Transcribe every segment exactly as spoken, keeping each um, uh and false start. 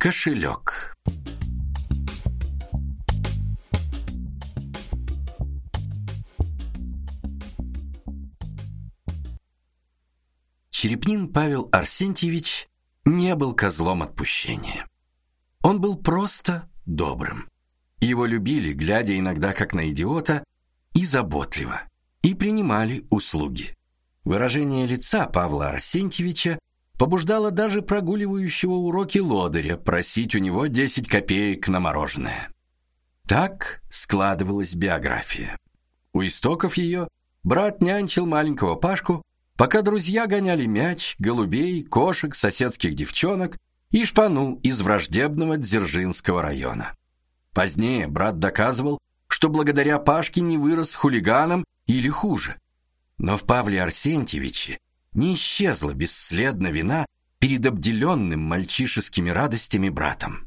Кошелек. Черепнин Павел Арсентьевич не был козлом отпущения. Он был просто добрым. Его любили, глядя иногда как на идиота, и заботливо, и принимали услуги. Выражение лица Павла Арсентьевича побуждало даже прогуливающего уроки лодыря просить у него десять копеек на мороженое. Так складывалась биография. У истоков ее брат нянчил маленького Пашку, пока друзья гоняли мяч, голубей, кошек, соседских девчонок и шпану из враждебного Дзержинского района. Позднее брат доказывал, что благодаря Пашке не вырос хулиганом или хуже. Но в Павле Арсентьевиче не исчезла бесследно вина перед обделенным мальчишескими радостями братом.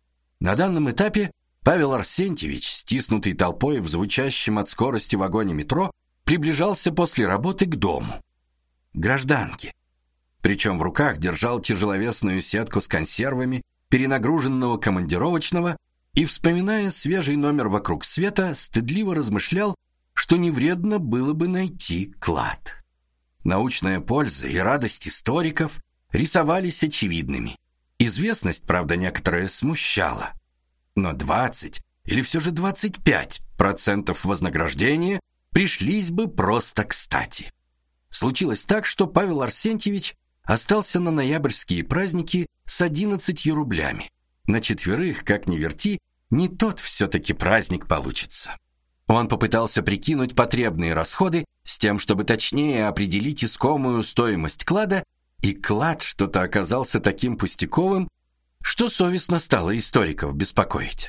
На данном этапе Павел Арсентьевич, стиснутый толпой в звучащем от скорости вагоне метро, приближался после работы к дому, гражданке. Причем в руках держал тяжеловесную сетку с консервами перенагруженного командировочного и, вспоминая свежий номер «Вокруг света», стыдливо размышлял, что не вредно было бы найти клад. Научная польза и радость историков рисовались очевидными. Известность, правда, некоторая смущала. Но двадцать или все же двадцать пять процентов вознаграждения пришлись бы просто кстати. Случилось так, что Павел Арсентьевич остался на ноябрьские праздники с одиннадцатью рублями. На четверых, как ни верти, не тот все-таки праздник получится. Он попытался прикинуть потребные расходы с тем, чтобы точнее определить искомую стоимость клада, и клад что-то оказался таким пустяковым, что совестно стало историков беспокоить.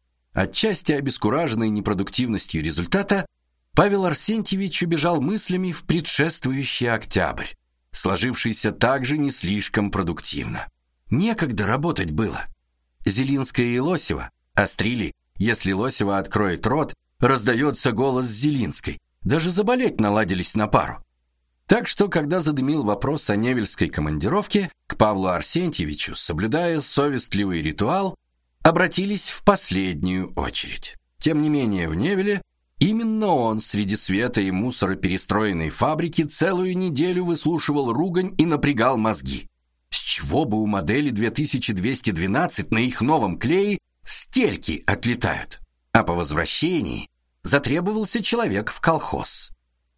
Отчасти обескураженный непродуктивностью результата, Павел Арсентьевич убежал мыслями в предшествующий октябрь, сложившийся также не слишком продуктивно. Некогда работать было. Зелинская и Лосева острили: если Лосева откроет рот, раздается голос Зелинской. Даже заболеть наладились на пару. Так что, когда задымил вопрос о невельской командировке, к Павлу Арсентьевичу, соблюдая совестливый ритуал, обратились в последнюю очередь. Тем не менее, в Невеле именно он среди света и мусора перестроенной фабрики целую неделю выслушивал ругань и напрягал мозги. С чего бы у модели две тысячи двести двенадцать на их новом клее стельки отлетают? А по возвращении затребовался человек в колхоз.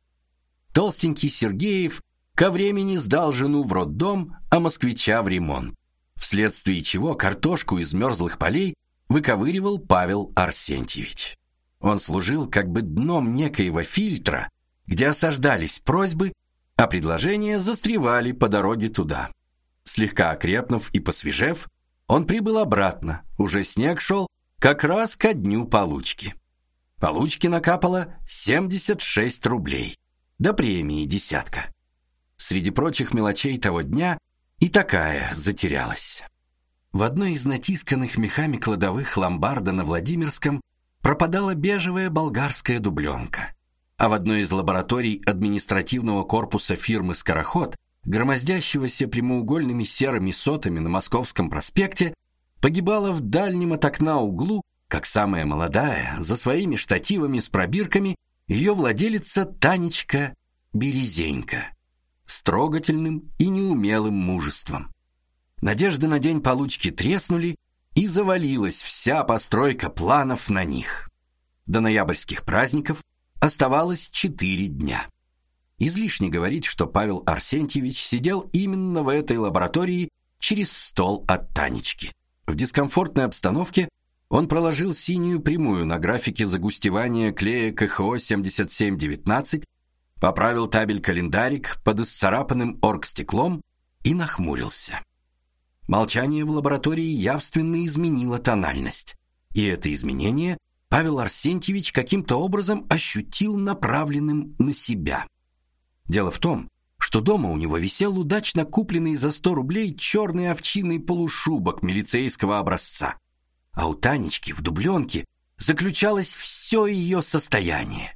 Толстенький Сергеев ко времени сдал жену в роддом, а москвича в ремонт, вследствие чего картошку из мерзлых полей выковыривал Павел Арсентьевич. Он служил как бы дном некоего фильтра, где осаждались просьбы, а предложения застревали по дороге туда. Слегка окрепнув и посвежев, он прибыл обратно, уже снег шел, как раз ко дню получки. Получки накапало семьдесят шесть рублей, до премии десятка. Среди прочих мелочей того дня и такая затерялась. В одной из натисканных мехами кладовых ломбарда на Владимирском пропадала бежевая болгарская дубленка, а в одной из лабораторий административного корпуса фирмы «Скороход», громоздящегося прямоугольными серыми сотами на Московском проспекте, погибала в дальнем от окна углу, как самая молодая, за своими штативами с пробирками, ее владелица Танечка Березенька, с трогательным и неумелым мужеством. Надежды на день получки треснули, и завалилась вся постройка планов на них. До ноябрьских праздников оставалось четыре дня. Излишне говорить, что Павел Арсентьевич сидел именно в этой лаборатории через стол от Танечки. В дискомфортной обстановке он проложил синюю прямую на графике загустевания клея ка ха о семьдесят семь девятнадцать, поправил табель-календарик под исцарапанным оргстеклом и нахмурился. Молчание в лаборатории явственно изменило тональность, и это изменение Павел Арсентьевич каким-то образом ощутил направленным на себя. Дело в том, что дома у него висел удачно купленный за сто рублей черный овчинный полушубок милицейского образца, а у Танечки в дубленке заключалось все ее состояние.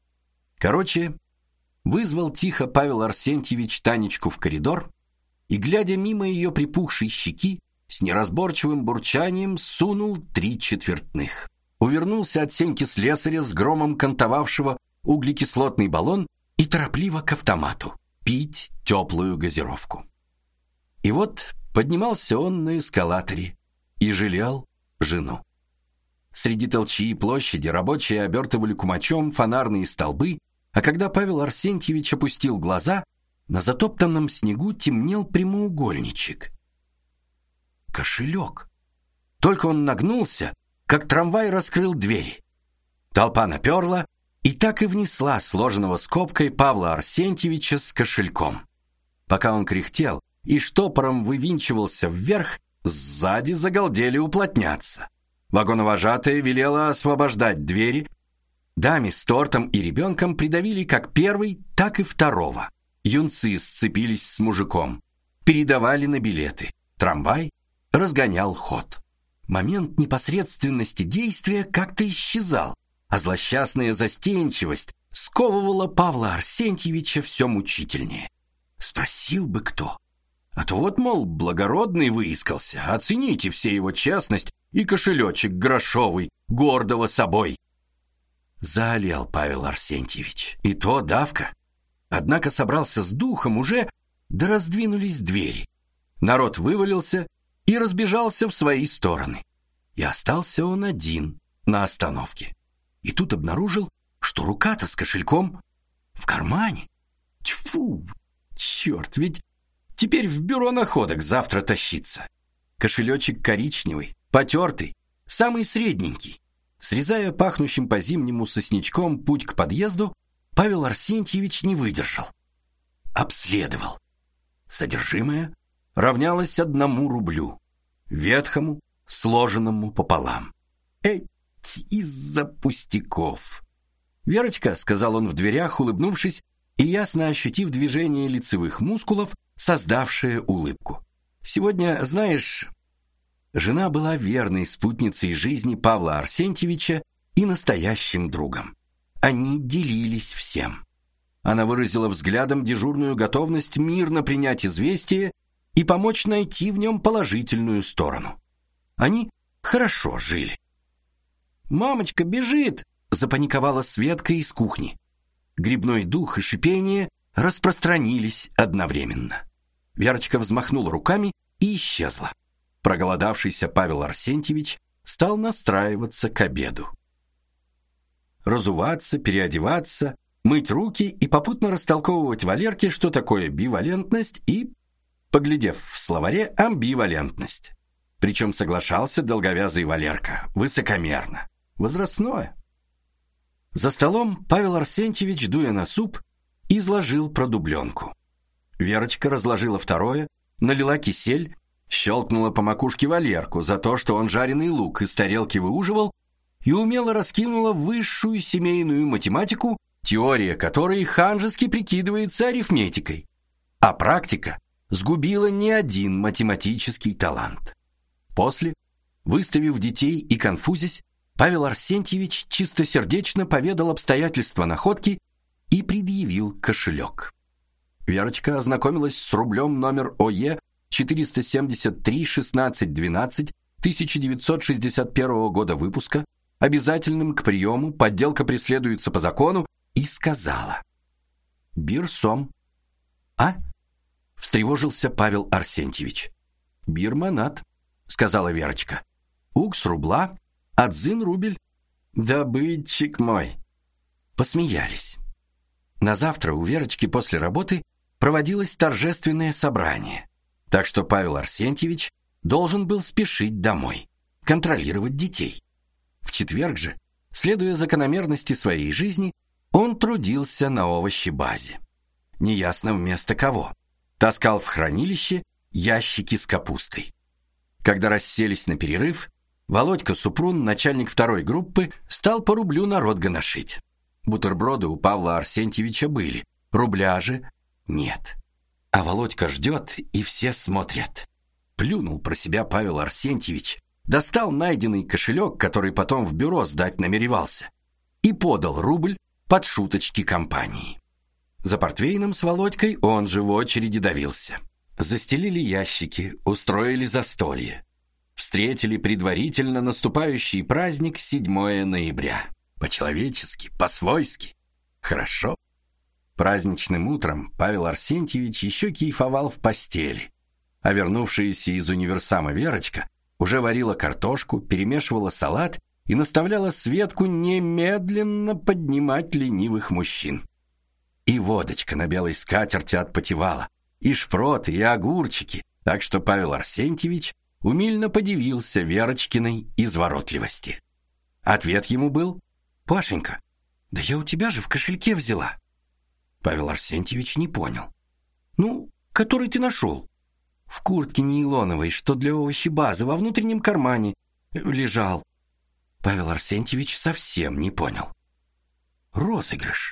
Короче, вызвал тихо Павел Арсентьевич Танечку в коридор и, глядя мимо ее припухшей щеки, с неразборчивым бурчанием сунул три четвертных. Увернулся от Сеньки слесаря с громом кантовавшего углекислотный баллон и торопливо к автомату пить теплую газировку. И вот поднимался он на эскалаторе и жалел жену. Среди толчии и площади рабочие обертывали кумачом фонарные столбы, а когда Павел Арсентьевич опустил глаза, на затоптанном снегу темнел прямоугольничек. Кошелек. Только он нагнулся, как трамвай раскрыл двери. Толпа наперла и так и внесла сложенного скобкой Павла Арсентьевича с кошельком. Пока он кряхтел и штопором вывинчивался вверх, сзади загалдели уплотняться. Вагоновожатая велела освобождать двери. Даме с тортом и ребенком придавили как первый, так и второго. Юнцы сцепились с мужиком, передавали на билеты. Трамвай разгонял ход. Момент непосредственности действия как-то исчезал, а злосчастная застенчивость сковывала Павла Арсентьевича все мучительнее. Спросил бы кто. А то вот, мол, благородный выискался, оцените все его честность и кошелечек грошовый, гордого собой. Заолел Павел Арсентьевич, и то давка. Однако собрался с духом уже, да раздвинулись двери. Народ вывалился и разбежался в свои стороны. И остался он один на остановке. И тут обнаружил, что рука-то с кошельком в кармане. Тьфу, черт, ведь теперь в бюро находок завтра тащиться. Кошелечек коричневый, потертый, самый средненький. Срезая пахнущим по-зимнему сосничком путь к подъезду, Павел Арсентьевич не выдержал. Обследовал. Содержимое равнялось одному рублю, ветхому, сложенному пополам. Эй, из-за пустяков. Верочка, сказал он в дверях, улыбнувшись и ясно ощутив движение лицевых мускулов, создавшее улыбку. Сегодня, знаешь, жена была верной спутницей жизни Павла Арсентьевича и настоящим другом. Они делились всем. Она выразила взглядом дежурную готовность мирно принять известие и помочь найти в нем положительную сторону. Они хорошо жили. «Мамочка бежит!» — запаниковала Светка из кухни. Грибной дух и шипение распространились одновременно. Верочка взмахнула руками и исчезла. Проголодавшийся Павел Арсентьевич стал настраиваться к обеду. Разуваться, переодеваться, мыть руки и попутно растолковывать Валерке, что такое бивалентность и, поглядев в словаре, амбивалентность. Причем соглашался долговязый Валерка, высокомерно, возрастное. За столом Павел Арсентьевич, дуя на суп, изложил про дубленку. Верочка разложила второе, налила кисель, щелкнула по макушке Валерку за то, что он жареный лук из тарелки выуживал, и умело раскинула высшую семейную математику, теория которой ханжески прикидывается арифметикой, а практика сгубила не один математический талант. После, выставив детей и конфузясь, Павел Арсентьевич чистосердечно поведал обстоятельства находки и предъявил кошелек. Верочка ознакомилась с рублем номер ОЕ четыреста семьдесят три шестнадцать двенадцать тысяча девятьсот шестьдесят первого года выпуска, обязательным к приему, подделка преследуется по закону, и сказала: «Бирсом». «А?» — встревожился Павел Арсентьевич. «Бирманат», — сказала Верочка. «Укс рубла, адзин рубль». «Добытчик мой». Посмеялись. На завтра у Верочки после работы проводилось торжественное собрание, так что Павел Арсентьевич должен был спешить домой, контролировать детей. В четверг же, следуя закономерности своей жизни, он трудился на овощебазе. Неясно вместо кого. Таскал в хранилище ящики с капустой. Когда расселись на перерыв, Володька Супрун, начальник второй группы, стал по рублю народ гоношить. Бутерброды у Павла Арсентьевича были, рубля же нет. А Володька ждет, и все смотрят. Плюнул про себя Павел Арсентьевич, достал найденный кошелек, который потом в бюро сдать намеревался, и подал рубль под шуточки компании. За портвейном с Володькой он же в очереди давился. Застелили ящики, устроили застолье. встретили предварительно наступающий праздник седьмое ноября. По-человечески, по-свойски. Хорошо. Праздничным утром Павел Арсентьевич еще кайфовал в постели, а вернувшаяся из универсама Верочка уже варила картошку, перемешивала салат и наставляла Светку немедленно поднимать ленивых мужчин. И водочка на белой скатерти отпотевала, и шпроты, и огурчики, так что Павел Арсентьевич умильно подивился Верочкиной изворотливости. Ответ ему был: «Пашенька, да я у тебя же в кошельке взяла». Павел Арсентьевич не понял. «Ну, который ты нашел?» «В куртке нейлоновой, что для овощебазы, во внутреннем кармане лежал». Павел Арсентьевич совсем не понял. «Розыгрыш».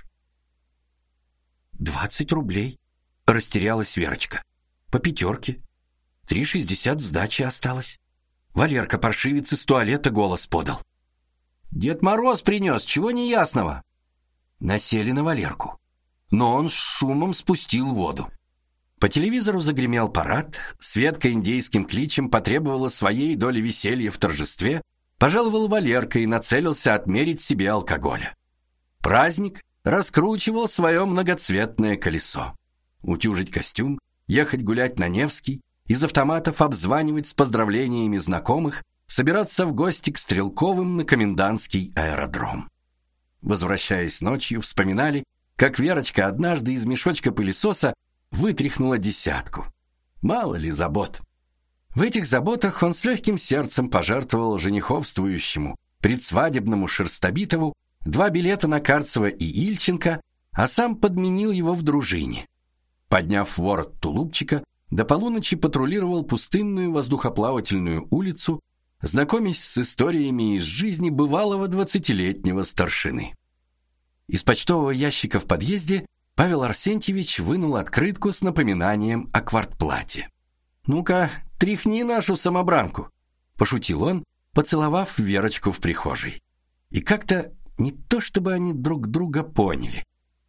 «Двадцать рублей», — растерялась Верочка. «По пятерке. Три шестьдесят сдачи осталось». Валерка паршивец из туалета голос подал. «Дед Мороз принес, чего неясного?» Насели на Валерку, но он с шумом спустил воду. По телевизору загремел парад, Светка индейским кличем потребовала своей доли веселья в торжестве, пожаловал Валерка и нацелился отмерить себе алкоголя. Праздник раскручивал свое многоцветное колесо. Утюжить костюм, ехать гулять на Невский, из автоматов обзванивать с поздравлениями знакомых, собираться в гости к Стрелковым на комендантский аэродром. Возвращаясь ночью, вспоминали, как Верочка однажды из мешочка пылесоса вытряхнула десятку. Мало ли забот. В этих заботах он с легким сердцем пожертвовал жениховствующему предсвадебному Шерстобитову два билета на Карцева и Ильченко, а сам подменил его в дружине. Подняв ворот тулупчика, до полуночи патрулировал пустынную воздухоплавательную улицу, знакомясь с историями из жизни бывалого двадцатилетнего старшины. Из почтового ящика в подъезде Павел Арсентьевич вынул открытку с напоминанием о квартплате. «Ну-ка, тряхни нашу самобранку», — пошутил он, поцеловав Верочку в прихожей. И как-то не то чтобы они друг друга поняли.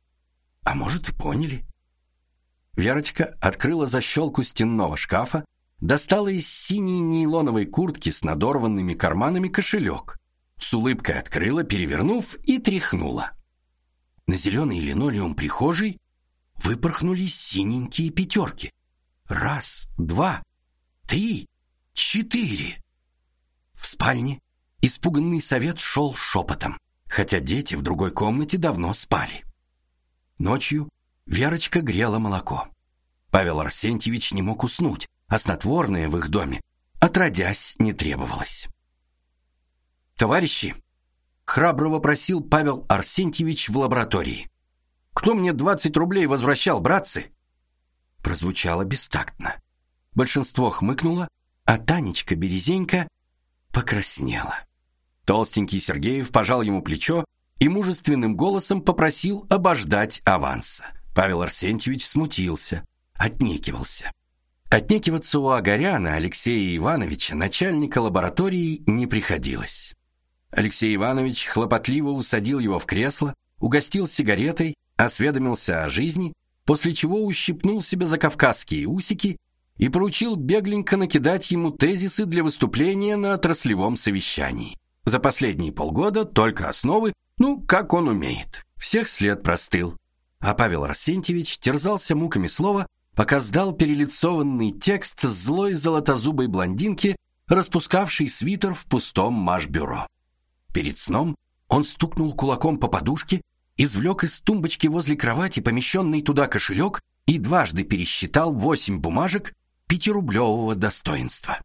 А может, и поняли. Верочка открыла защелку стенного шкафа, достала из синей нейлоновой куртки с надорванными карманами кошелек, с улыбкой открыла, перевернув, и тряхнула. На зеленый линолеум прихожей выпорхнули синенькие пятерки. Раз, два, три, четыре. В спальне испуганный совет шел шепотом, хотя дети в другой комнате давно спали. Ночью Верочка грела молоко. Павел Арсентьевич не мог уснуть, а снотворное в их доме отродясь не требовалось. «Товарищи!» — храбро вопросил Павел Арсентьевич в лаборатории. «Кто мне двадцать рублей возвращал, братцы?» Прозвучало бестактно. Большинство хмыкнуло, а Танечка Березенька покраснела. Толстенький Сергеев пожал ему плечо и мужественным голосом попросил обождать аванса. Павел Арсентьевич смутился, отнекивался. Отнекиваться у Огаряна Алексея Ивановича, начальника лаборатории, не приходилось. Алексей Иванович хлопотливо усадил его в кресло, угостил сигаретой, осведомился о жизни, после чего ущипнул себя за кавказские усики и поручил бегленько накидать ему тезисы для выступления на отраслевом совещании. За последние полгода только основы, ну, как он умеет. Всех след простыл. А Павел Арсентьевич терзался муками слова, пока сдал перелицованный текст злой золотозубой блондинке, распускавшей свитер в пустом машбюро. Перед сном он стукнул кулаком по подушке, извлек из тумбочки возле кровати помещенный туда кошелек и дважды пересчитал восемь бумажек пятирублевого достоинства.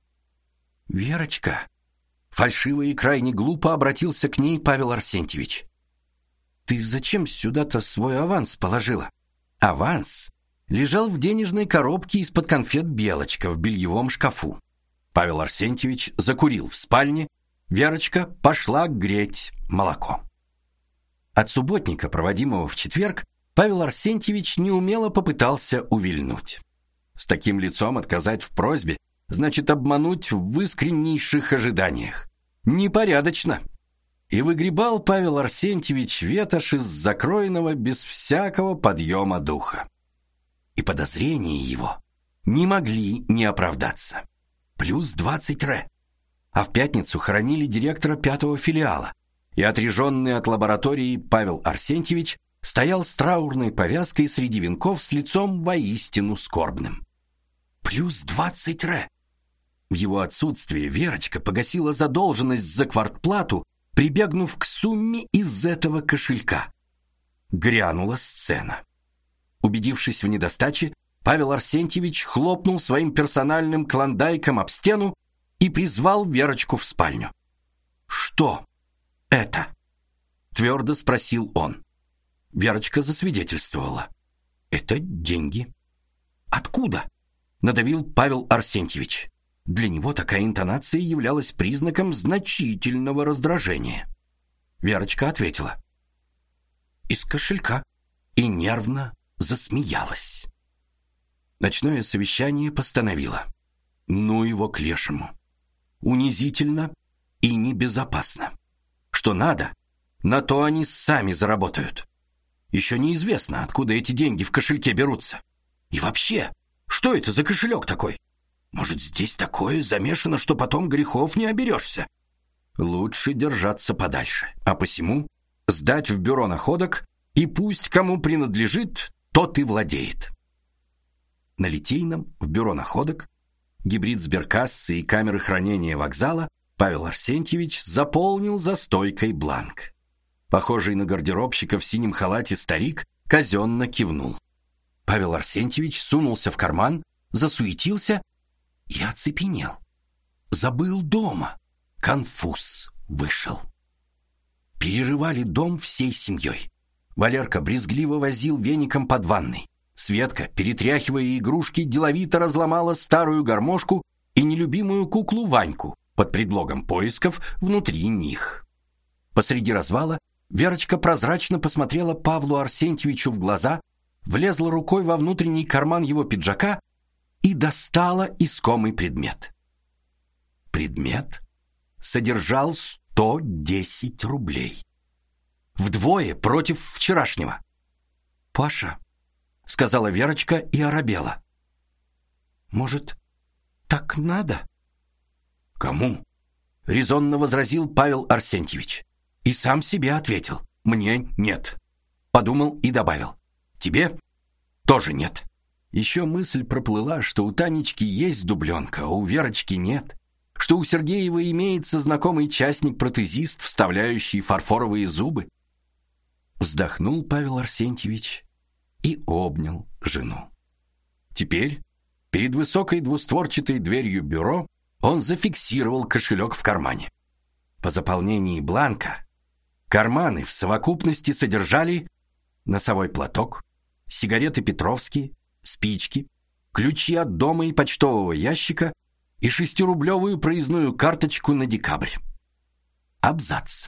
«Верочка», — фальшиво и крайне глупо обратился к ней Павел Арсентьевич, «ты зачем сюда-то свой аванс положила?» Аванс лежал в денежной коробке из-под конфет «Белочка» в бельевом шкафу. Павел Арсентьевич закурил в спальне, Верочка пошла греть молоко. От субботника, проводимого в четверг, Павел Арсентьевич неумело попытался увильнуть. С таким лицом отказать в просьбе значит обмануть в искреннейших ожиданиях. Непорядочно. И выгребал Павел Арсентьевич ветошь из закроенного без всякого подъема духа. И подозрения его не могли не оправдаться. плюс двадцать ре. А в пятницу хоронили директора пятого филиала, и отряженный от лаборатории Павел Арсентьевич стоял с траурной повязкой среди венков с лицом воистину скорбным. Плюс двадцать ре. В его отсутствие Верочка погасила задолженность за квартплату, прибегнув к сумме из этого кошелька. Грянула сцена. Убедившись в недостаче, Павел Арсентьевич хлопнул своим персональным клондайком об стену и призвал Верочку в спальню. «Что это?» — твердо спросил он. Верочка засвидетельствовала. «Это деньги». «Откуда?» — надавил Павел Арсентьевич. Для него такая интонация являлась признаком значительного раздражения. Верочка ответила: «Из кошелька», и нервно засмеялась. Ночное совещание постановило: ну его к лешему. Унизительно и небезопасно. Что надо, на то они сами заработают. Еще неизвестно, откуда эти деньги в кошельке берутся. И вообще, что это за кошелек такой? Может, здесь такое замешано, что потом грехов не оберешься? Лучше держаться подальше, а посему сдать в бюро находок, и пусть кому принадлежит, тот и владеет. На Литейном, в бюро находок, гибрид сберкассы и камеры хранения вокзала, Павел Арсентьевич заполнил за стойкой бланк. Похожий на гардеробщика в синем халате старик казенно кивнул. Павел Арсентьевич сунулся в карман, засуетился и оцепенел. Забыл дома. Конфуз вышел. Перерывали дом всей семьей. Валерка брезгливо возил веником под ванной. Светка, перетряхивая игрушки, деловито разломала старую гармошку и нелюбимую куклу Ваньку под предлогом поисков внутри них. Посреди развала Верочка прозрачно посмотрела Павлу Арсентьевичу в глаза, влезла рукой во внутренний карман его пиджака и достала искомый предмет. Предмет содержал сто десять рублей. Вдвое против вчерашнего. «Паша», — сказала Верочка и оробела. «Может, так надо?» «Кому?» — резонно возразил Павел Арсентьевич. И сам себе ответил: «Мне нет». Подумал и добавил: «Тебе тоже нет». Еще мысль проплыла, что у Танечки есть дубленка, а у Верочки нет, что у Сергеева имеется знакомый частник-протезист, вставляющий фарфоровые зубы. Вздохнул Павел Арсентьевич и обнял жену. Теперь, перед высокой двустворчатой дверью бюро, он зафиксировал кошелек в кармане. По заполнении бланка карманы в совокупности содержали носовой платок, сигареты Петровские, спички, ключи от дома и почтового ящика и шестирублевую проездную карточку на декабрь. Абзац.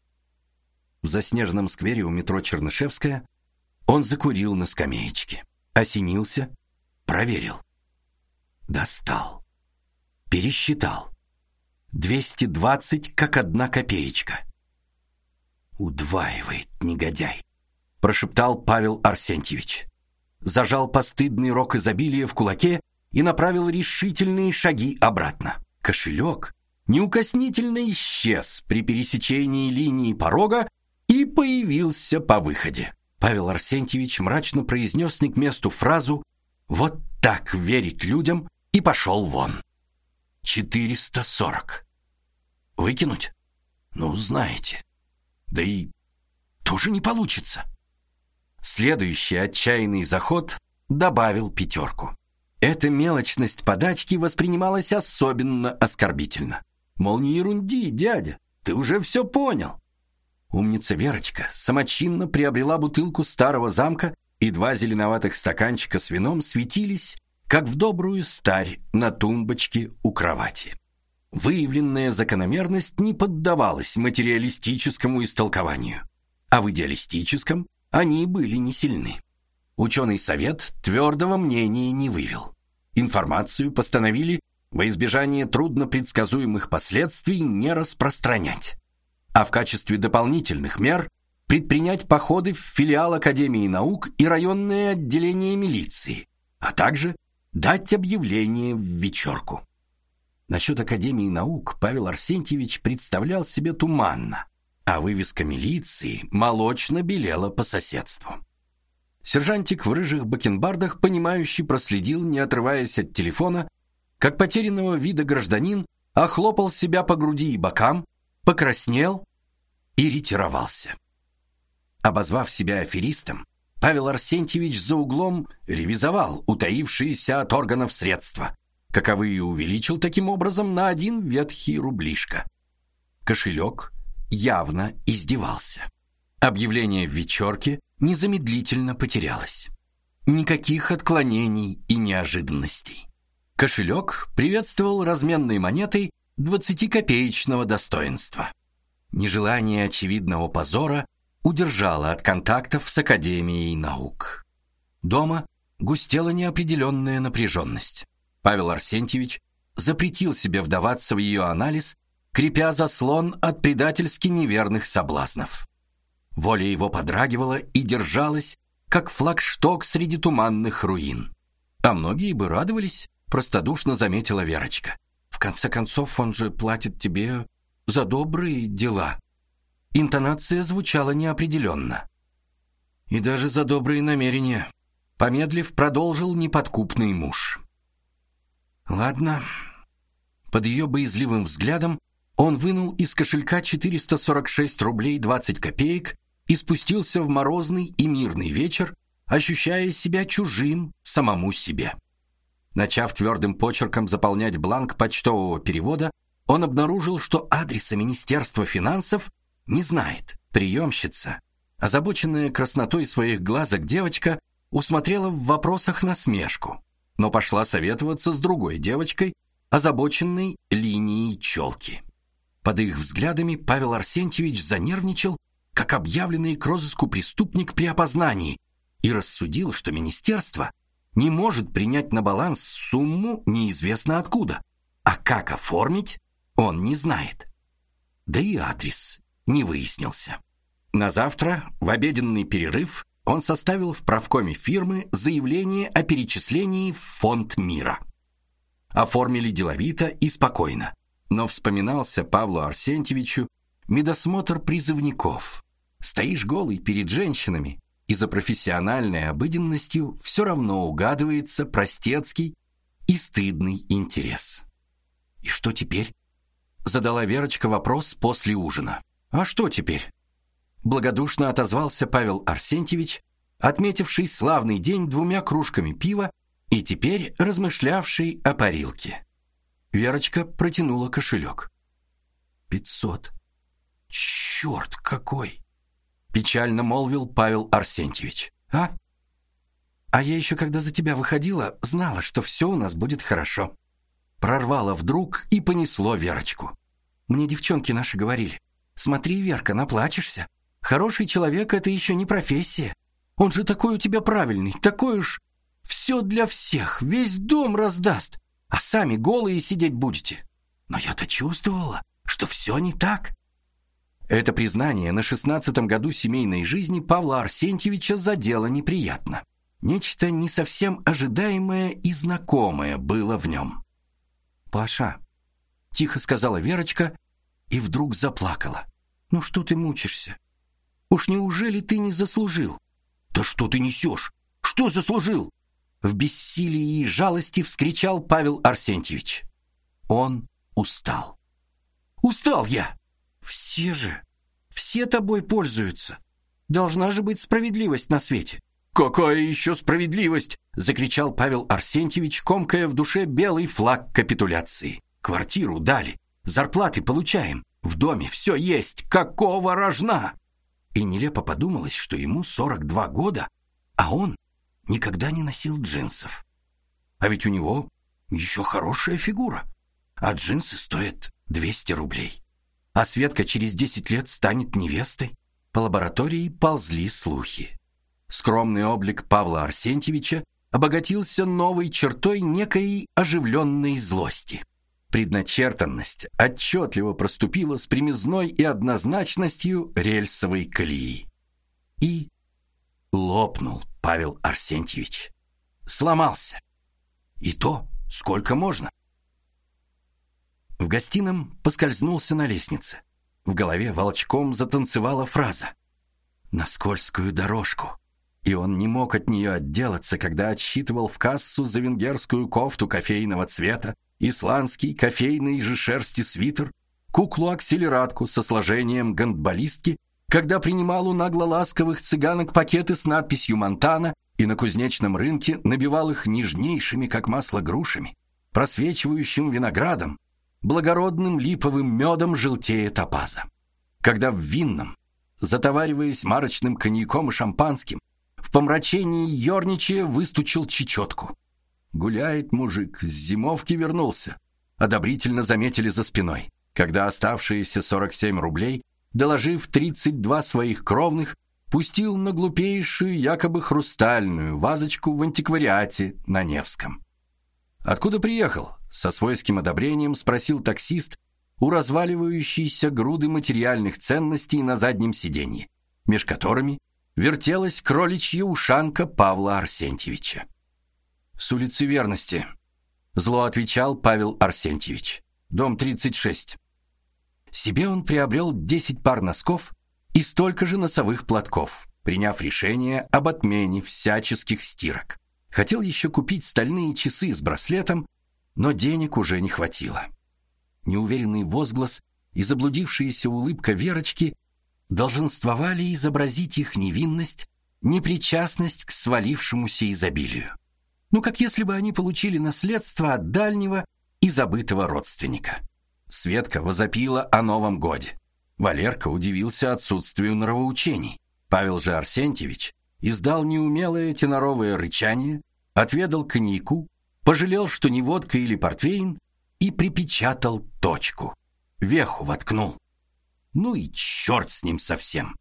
В заснеженном сквере у метро Чернышевская он закурил на скамеечке, осенился, проверил. Достал. Пересчитал. двести двадцать как одна копеечка. «Удваивает, негодяй», — прошептал Павел Арсентьевич. Зажал постыдный рог изобилия в кулаке и направил решительные шаги обратно. Кошелек неукоснительно исчез при пересечении линии порога и появился по выходе. Павел Арсентьевич мрачно произнес не к месту фразу «Вот так верить людям» и пошел вон. четыреста сорок. Выкинуть? Ну, знаете. Да и тоже не получится. Следующий отчаянный заход добавил пятерку. Эта мелочность подачки воспринималась особенно оскорбительно. Мол, не ерунди, дядя, ты уже все понял. Умница Верочка самочинно приобрела бутылку старого замка, и два зеленоватых стаканчика с вином светились, как в добрую старь на тумбочке у кровати. Выявленная закономерность не поддавалась материалистическому истолкованию, а в идеалистическом они были не сильны. Ученый совет твердого мнения не вывел. Информацию постановили во избежание труднопредсказуемых последствий не распространять, а в качестве дополнительных мер предпринять походы в филиал Академии наук и районное отделение милиции, а также дать объявление в вечерку. Насчет Академии наук Павел Арсентьевич представлял себе туманно, а вывеска милиции молочно белела по соседству. Сержантик в рыжих бакенбардах, понимающий, проследил, не отрываясь от телефона, как потерянного вида гражданин охлопал себя по груди и бокам, покраснел и ретировался. Обозвав себя аферистом, Павел Арсентьевич за углом ревизовал утаившиеся от органов средства, каковые увеличил таким образом на один ветхий рублишко. Кошелек явно издевался. Объявление в вечерке незамедлительно потерялось. Никаких отклонений и неожиданностей. Кошелек приветствовал разменной монетой двадцатикопеечного достоинства. Нежелание очевидного позора удержало от контактов с Академией наук. Дома густела неопределенная напряженность. Павел Арсентьевич запретил себе вдаваться в ее анализ, крепя заслон от предательски неверных соблазнов. Воля его подрагивала и держалась, как флагшток среди туманных руин. А многие бы радовались, простодушно заметила Верочка. В конце концов, он же платит тебе за добрые дела. Интонация звучала неопределенно. И даже за добрые намерения, помедлив, продолжил неподкупный муж. Ладно. Под ее боязливым взглядом он вынул из кошелька четыреста сорок шесть рублей двадцать копеек и спустился в морозный и мирный вечер, ощущая себя чужим самому себе. Начав твердым почерком заполнять бланк почтового перевода, он обнаружил, что адреса Министерства финансов не знает. Приемщица, озабоченная краснотой своих глазок девочка, усмотрела в вопросах насмешку, но пошла советоваться с другой девочкой, озабоченной линией челки. Под их взглядами Павел Арсентьевич занервничал, как объявленный к розыску преступник при опознании, и рассудил, что министерство не может принять на баланс сумму неизвестно откуда, а как оформить он не знает. Да и адрес не выяснился. На завтра, в обеденный перерыв, он составил в правкоме фирмы заявление о перечислении в фонд мира. Оформили деловито и спокойно, но вспоминался Павлу Арсентьевичу медосмотр призывников. Стоишь голый перед женщинами, и за профессиональной обыденностью все равно угадывается простецкий и стыдный интерес. И что теперь? Задала Верочка вопрос после ужина. А что теперь? Благодушно отозвался Павел Арсентьевич, отметивший славный день двумя кружками пива и теперь размышлявший о парилке. Верочка протянула кошелек. Пятьсот. Черт какой! Печально молвил Павел Арсентьевич. А? А я еще, когда за тебя выходила, знала, что все у нас будет хорошо. Прорвало вдруг и понесло Верочку. Мне девчонки наши говорили: смотри, Верка, наплачешься. Хороший человек — это еще не профессия. Он же такой у тебя правильный, такой уж все для всех, весь дом раздаст, а сами голые сидеть будете. Но я-то чувствовала, что все не так. Это признание на шестнадцатом году семейной жизни Павла Арсентьевича задело неприятно. Нечто не совсем ожидаемое и знакомое было в нем. «Паша», — тихо сказала Верочка и вдруг заплакала. «Ну что ты мучишься? Уж неужели ты не заслужил?» «Да что ты несешь? Что заслужил?» В бессилии и жалости вскричал Павел Арсентьевич. Он устал. «Устал я! Все же, все тобой пользуются. Должна же быть справедливость на свете». «Какая еще справедливость?» — закричал Павел Арсентьевич, комкая в душе белый флаг капитуляции. «Квартиру дали, зарплаты получаем, в доме все есть. Какого рожна?» И нелепо подумалось, что ему сорок два года, а он никогда не носил джинсов. А ведь у него еще хорошая фигура, а джинсы стоят двести рублей. А Светка через десять лет станет невестой. По лаборатории ползли слухи. Скромный облик Павла Арсентьевича обогатился новой чертой некой оживленной злости. Предначертанность отчетливо проступила с прямизной и однозначностью рельсовой колеи. И лопнул Павел Арсентьевич. Сломался. И то сколько можно. В гостином поскользнулся на лестнице. В голове волчком затанцевала фраза «На скользкую дорожку». И он не мог от нее отделаться, когда отсчитывал в кассу за венгерскую кофту кофейного цвета, исландский кофейный же шерсти свитер, куклу-акселератку со сложением гандболистки, когда принимал у нагло-ласковых цыганок пакеты с надписью «Монтана» и на кузнечном рынке набивал их нежнейшими, как масло, грушами, просвечивающим виноградом, благородным липовым медом желтее топаза. Когда в винном, затовариваясь марочным коньяком и шампанским, в помрачении ерничая выстучил чечетку. Гуляет мужик, с зимовки вернулся. Одобрительно заметили за спиной, когда оставшиеся сорок семь рублей, доложив тридцать два своих кровных, пустил на глупейшую якобы хрустальную вазочку в антиквариате на Невском. «Откуда приехал?» — со свойским одобрением спросил таксист у разваливающейся груды материальных ценностей на заднем сиденье, меж которыми вертелась кроличья ушанка Павла Арсентьевича. «С улицы Верности», — зло отвечал Павел Арсентьевич. «Дом тридцать шесть». Себе он приобрел десять пар носков и столько же носовых платков, приняв решение об отмене всяческих стирок. Хотел еще купить стальные часы с браслетом, но денег уже не хватило. Неуверенный возглас и заблудившаяся улыбка Верочки долженствовали изобразить их невинность, непричастность к свалившемуся изобилию. Ну, как если бы они получили наследство от дальнего и забытого родственника. Светка возопила о Новом годе. Валерка удивился отсутствию нравоучений. Павел же Арсентьевич издал неумелое теноровое рычание, отведал коньяку, пожалел, что не водка или портвейн, и припечатал точку. Веху воткнул. Ну и черт с ним совсем.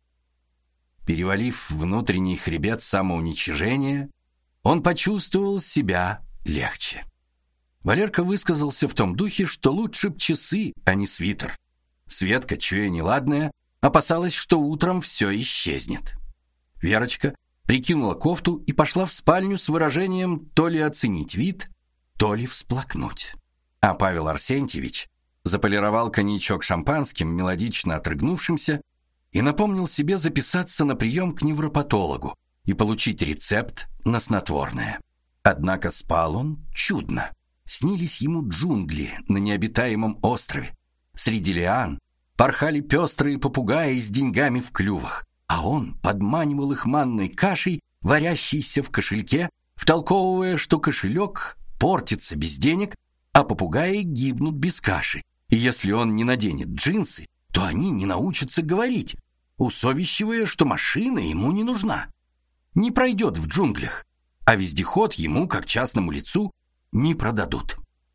Перевалив внутренний хребет самоуничижения, он почувствовал себя легче. Валерка высказался в том духе, что лучше б часы, а не свитер. Светка, чуя неладное, опасалась, что утром все исчезнет. Верочка прикинула кофту и пошла в спальню с выражением то ли оценить вид, то ли всплакнуть. А Павел Арсентьевич заполировал коньячок шампанским, мелодично отрыгнувшимся, и напомнил себе записаться на прием к невропатологу и получить рецепт на снотворное. Однако спал он чудно. Снились ему джунгли на необитаемом острове. Среди лиан порхали пестрые попугаи с деньгами в клювах, а он подманивал их манной кашей, варящейся в кошельке, втолковывая, что кошелек портится без денег, а попугаи гибнут без каши. И если он не наденет джинсы, то они не научатся говорить, усовещивая, что машина ему не нужна. Не пройдет в джунглях, а вездеход ему, как частному лицу, не продадут.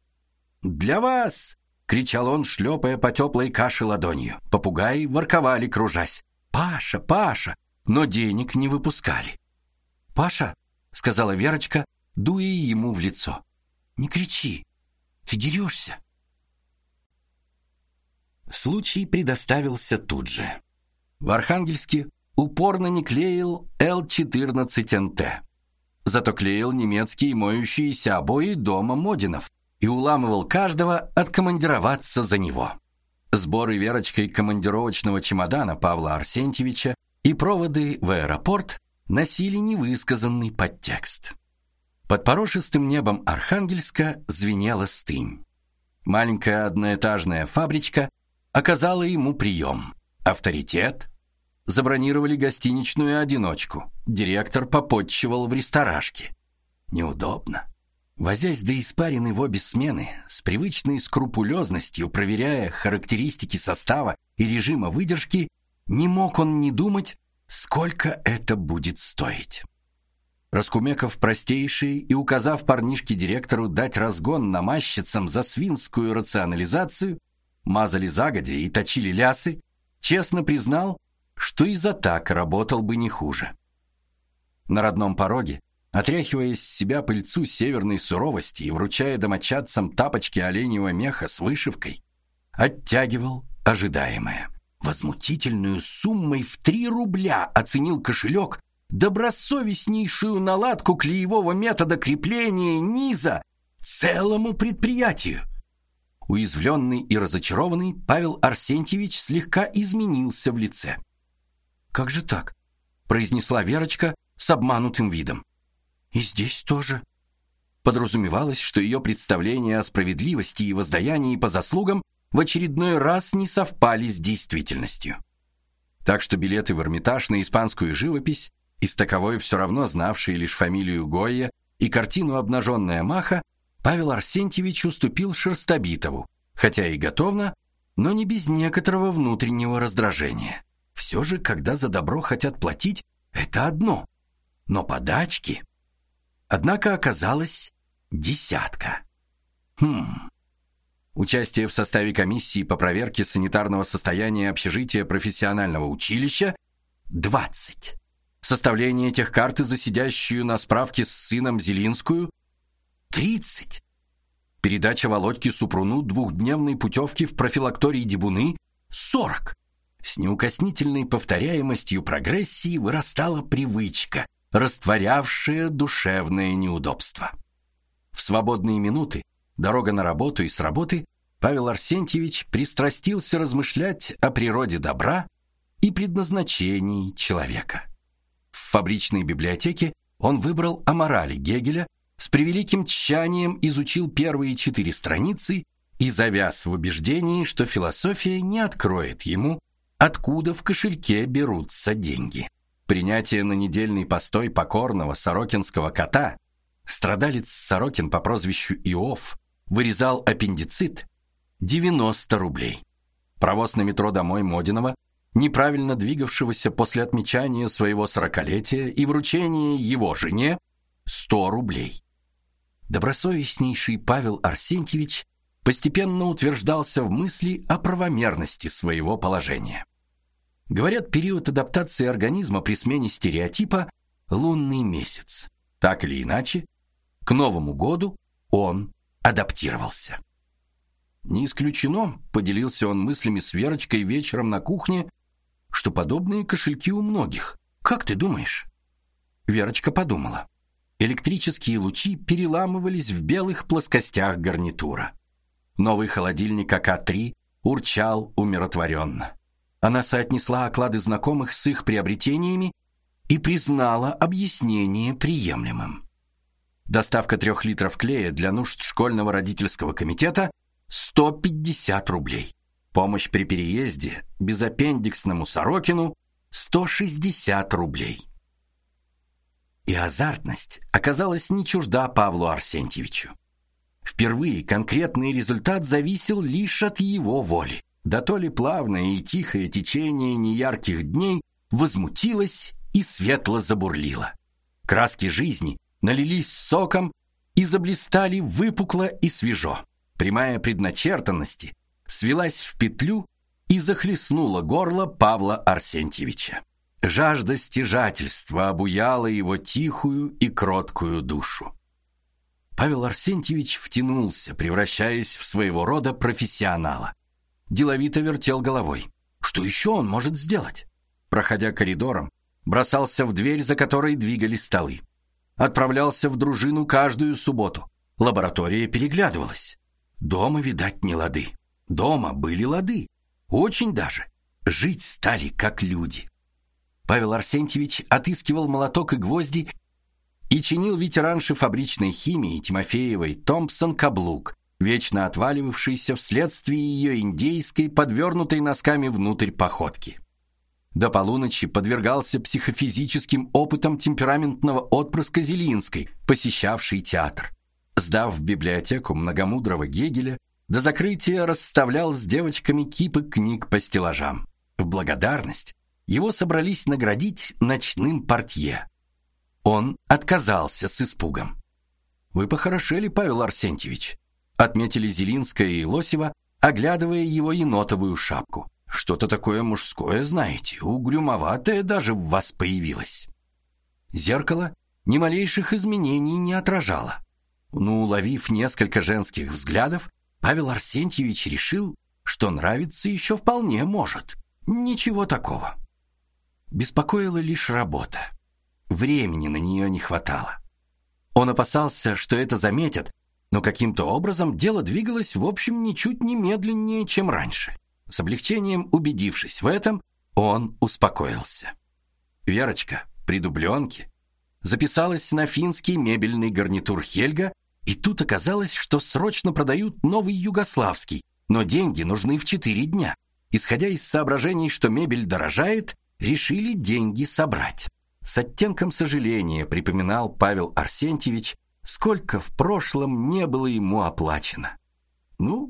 «Для вас!» — кричал он, шлепая по теплой каше ладонью. Попугаи ворковали, кружась. «Паша, Паша!» Но денег не выпускали. «Паша!» — сказала Верочка, дуя ему в лицо. «Не кричи! Ты дерешься!» Случай предоставился тут же. В Архангельске упорно не клеил Эл четырнадцать эн тэ. Зато клеил немецкие моющиеся обои дома Модинов и уламывал каждого откомандироваться за него. Сборы Верочкой командировочного чемодана Павла Арсентьевича и проводы в аэропорт носили невысказанный подтекст. Под порошистым небом Архангельска звенела стынь. Маленькая одноэтажная фабричка оказала ему прием. Авторитет. Забронировали гостиничную одиночку. Директор попотчевал в ресторашке. Неудобно. Возясь до испарины в обе смены, с привычной скрупулезностью проверяя характеристики состава и режима выдержки, не мог он не думать, сколько это будет стоить. Раскумекав простейшие и указав парнишке-директору дать разгон намазчицам за свинскую рационализацию, мазали загодя и точили лясы, честно признал, что и за так работал бы не хуже. На родном пороге, отряхивая с себя пыльцу северной суровости и вручая домочадцам тапочки оленьего меха с вышивкой, оттягивал ожидаемое. Возмутительную суммой в три рубля оценил кошелек добросовестнейшую наладку клеевого метода крепления низа целому предприятию. Уязвленный и разочарованный, Павел Арсентьевич слегка изменился в лице. «Как же так?» – произнесла Верочка с обманутым видом. «И здесь тоже». Подразумевалось, что ее представления о справедливости и воздаянии по заслугам в очередной раз не совпали с действительностью. Так что билеты в Эрмитаж на испанскую живопись, из таковой все равно знавшие лишь фамилию Гойя, и картину «Обнаженная Маха» Павел Арсентьевич уступил Шерстобитову, хотя и готовно, но не без некоторого внутреннего раздражения. Все же, когда за добро хотят платить, это одно, но подачки... Однако оказалось десятка. Хм. Участие в составе комиссии по проверке санитарного состояния общежития профессионального училища – двадцать. Составление техкарты за сидящую на справке с сыном Зелинскую – тридцать. Передача Володьке Супруну двухдневной путевки в профилакторий Дебуны – сорок. С неукоснительной повторяемостью прогрессии вырастала привычка, растворявшая душевное неудобство. В свободные минуты, дорога на работу и с работы, Павел Арсентьевич пристрастился размышлять о природе добра и предназначении человека. В фабричной библиотеке он выбрал о морали Гегеля, с превеликим тщанием изучил первые четыре страницы и завяз в убеждении, что философия не откроет ему, откуда в кошельке берутся деньги. Принятие на недельный постой покорного сорокинского кота, страдалец Сорокин по прозвищу Иов вырезал аппендицит, девяносто рублей. Провоз на метро домой Модиного, неправильно двигавшегося после отмечания своего сорокалетия и вручения его жене, сто рублей. Добросовестнейший Павел Арсентьевич постепенно утверждался в мысли о правомерности своего положения. Говорят, период адаптации организма при смене стереотипа – лунный месяц. Так или иначе, к Новому году он адаптировался. Не исключено, поделился он мыслями с Верочкой вечером на кухне, что подобные кошельки у многих. Как ты думаешь? Верочка подумала. Электрические лучи переламывались в белых плоскостях гарнитура. Новый холодильник А К три урчал умиротворенно. Она соотнесла оклады знакомых с их приобретениями и признала объяснение приемлемым. Доставка трех литров клея для нужд школьного родительского комитета – сто пятьдесят рублей. Помощь при переезде безаппендиксному Сорокину – сто шестьдесят рублей. И азартность оказалась не чужда Павлу Арсентьевичу. Впервые конкретный результат зависел лишь от его воли. Да то ли плавное и тихое течение неярких дней возмутилось и светло забурлило. Краски жизни налились соком и заблистали выпукло и свежо. Прямая предначертанности свелась в петлю и захлестнула горло Павла Арсентьевича. Жажда стяжательства обуяла его тихую и кроткую душу. Павел Арсентьевич втянулся, превращаясь в своего рода профессионала. Деловито вертел головой. Что еще он может сделать? Проходя коридором, бросался в дверь, за которой двигались столы. Отправлялся в дружину каждую субботу. Лаборатория переглядывалась. Дома, видать, не лады. Дома были лады. Очень даже. Жить стали как люди. Павел Арсентьевич отыскивал молоток и гвозди и чинил ветеранше фабричной химии Тимофеевой Томпсон каблук, вечно отваливавшийся вследствие ее индейской, подвернутой носками внутрь походки. До полуночи подвергался психофизическим опытам темпераментного отпрыска Зелинской, посещавшей театр. Сдав в библиотеку многомудрого Гегеля, до закрытия расставлял с девочками кипы книг по стеллажам. В благодарность его собрались наградить ночным портье. Он отказался с испугом. «Вы похорошели, Павел Арсентьевич», — отметили Зелинская и Лосева, оглядывая его енотовую шапку. «Что-то такое мужское, знаете, угрюмоватое даже в вас появилось». Зеркало ни малейших изменений не отражало. Но, уловив несколько женских взглядов, Павел Арсентьевич решил, что нравится еще вполне может. Ничего такого. Беспокоила лишь работа. Времени на нее не хватало. Он опасался, что это заметят, Но каким-то образом дело двигалось, в общем, ничуть не медленнее, чем раньше. С облегчением убедившись в этом, он успокоился. Верочка при дубленке записалась на финский мебельный гарнитур Хельга, и тут оказалось, что срочно продают новый югославский, но деньги нужны в четыре дня. Исходя из соображений, что мебель дорожает, решили деньги собрать. С оттенком сожаления припоминал Павел Арсентьевич, сколько в прошлом не было ему оплачено. Ну,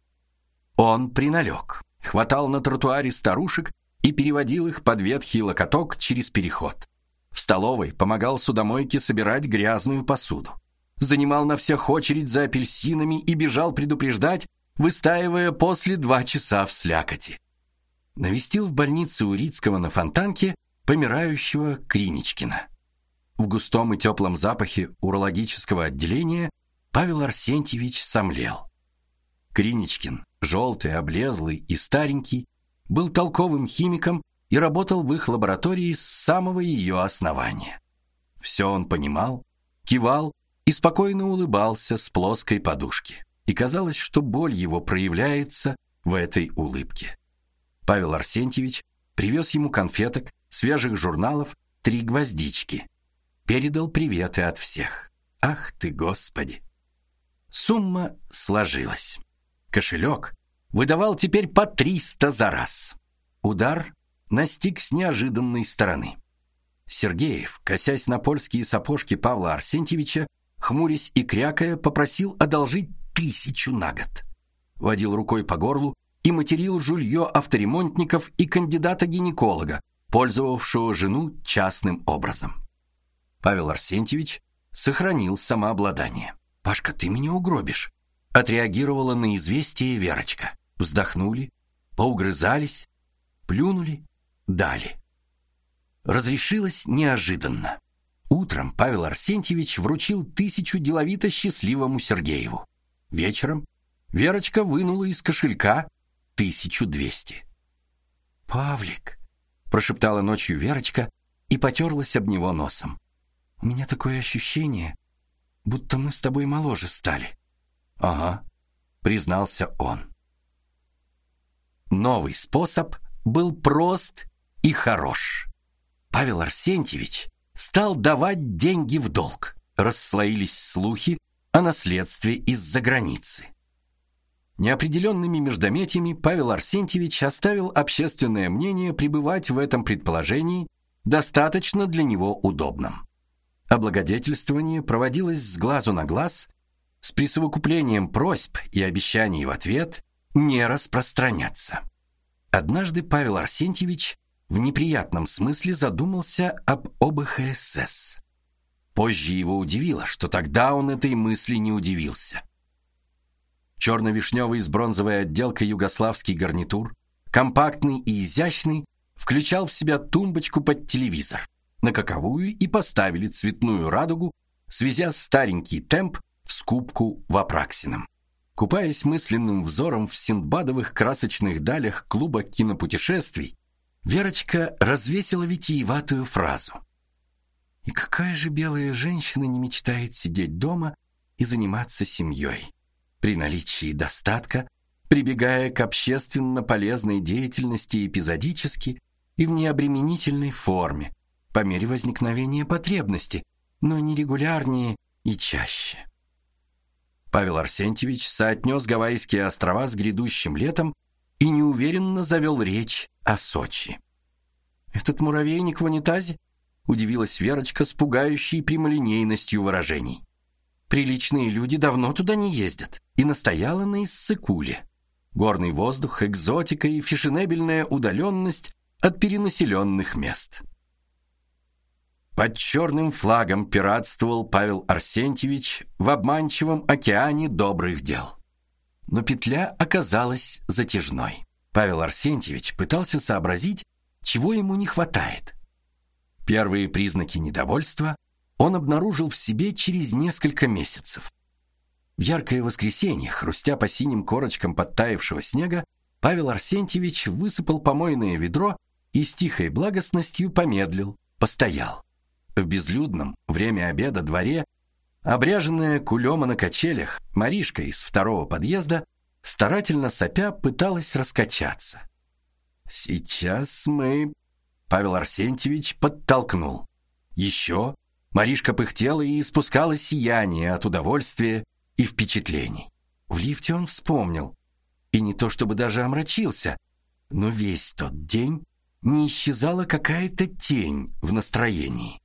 он приналег, хватал на тротуаре старушек и переводил их под ветхий локоток через переход. В столовой помогал судомойке собирать грязную посуду. Занимал на всех очередь за апельсинами и бежал предупреждать, выстаивая после два часа в слякоти. Навестил в больнице Урицкого на Фонтанке помирающего Криничкина. В густом и теплом запахе урологического отделения Павел Арсентьевич сомлел. Криничкин, желтый, облезлый и старенький, был толковым химиком и работал в их лаборатории с самого ее основания. Все он понимал, кивал и спокойно улыбался с плоской подушки. И казалось, что боль его проявляется в этой улыбке. Павел Арсентьевич привез ему конфеток, свежих журналов, три гвоздички. Передал приветы от всех. Ах ты, Господи! Сумма сложилась. Кошелек выдавал теперь по триста за раз. Удар настиг с неожиданной стороны. Сергеев, косясь на польские сапожки Павла Арсентьевича, хмурясь и крякая, попросил одолжить тысячу на год. Водил рукой по горлу и материл жулье авторемонтников и кандидата-гинеколога, пользовавшего жену частным образом. Павел Арсентьевич сохранил самообладание. «Пашка, ты меня угробишь», — отреагировала на известие Верочка. Вздохнули, поугрызались, плюнули, дали. Разрешилось неожиданно. Утром Павел Арсентьевич вручил тысячу деловито счастливому Сергееву. Вечером Верочка вынула из кошелька тысячу двести. «Павлик», — прошептала ночью Верочка и потерлась об него носом. «У меня такое ощущение, будто мы с тобой моложе стали». «Ага», — признался он. Новый способ был прост и хорош. Павел Арсентьевич стал давать деньги в долг. Расслоились слухи о наследстве из-за границы. Неопределенными междометиями Павел Арсентьевич оставил общественное мнение пребывать в этом предположении достаточно для него удобным. Облагодетельствование проводилось с глазу на глаз, с присовокуплением просьб и обещаний в ответ не распространяться. Однажды Павел Арсентьевич в неприятном смысле задумался об о бэ ха эс эс. Позже его удивило, что тогда он этой мысли не удивился. Черно-вишневый с бронзовой отделкой югославский гарнитур, компактный и изящный, включал в себя тумбочку под телевизор, на каковую и поставили цветную радугу, свезя старенький темп в скупку в Апраксином. Купаясь мысленным взором в синдбадовых красочных далях клуба кинопутешествий, Верочка развесила витиеватую фразу. «И какая же белая женщина не мечтает сидеть дома и заниматься семьей, при наличии достатка, прибегая к общественно полезной деятельности эпизодически и в необременительной форме, по мере возникновения потребности, но не регулярнее и чаще». Павел Арсентьевич соотнес Гавайские острова с грядущим летом и неуверенно завел речь о Сочи. «Этот муравейник в унитазе?» — удивилась Верочка с пугающей прямолинейностью выражений. «Приличные люди давно туда не ездят», и настояла на Иссык-Куле. Горный воздух, экзотика и фешенебельная удаленность от перенаселенных мест. Под черным флагом пиратствовал Павел Арсентьевич в обманчивом океане добрых дел. Но петля оказалась затяжной. Павел Арсентьевич пытался сообразить, чего ему не хватает. Первые признаки недовольства он обнаружил в себе через несколько месяцев. В яркое воскресенье, хрустя по синим корочкам подтаявшего снега, Павел Арсентьевич высыпал помойное ведро и с тихой благостностью помедлил, постоял. В безлюдном время обеда дворе Обряженная кулема на качелях, Маришка из второго подъезда старательно сопя пыталась раскачаться. «Сейчас мы...» Павел Арсентьевич подтолкнул. Еще Маришка пыхтела и испускала сияние от удовольствия и впечатлений. В лифте он вспомнил. И не то чтобы даже омрачился, но весь тот день не исчезала какая-то тень в настроении.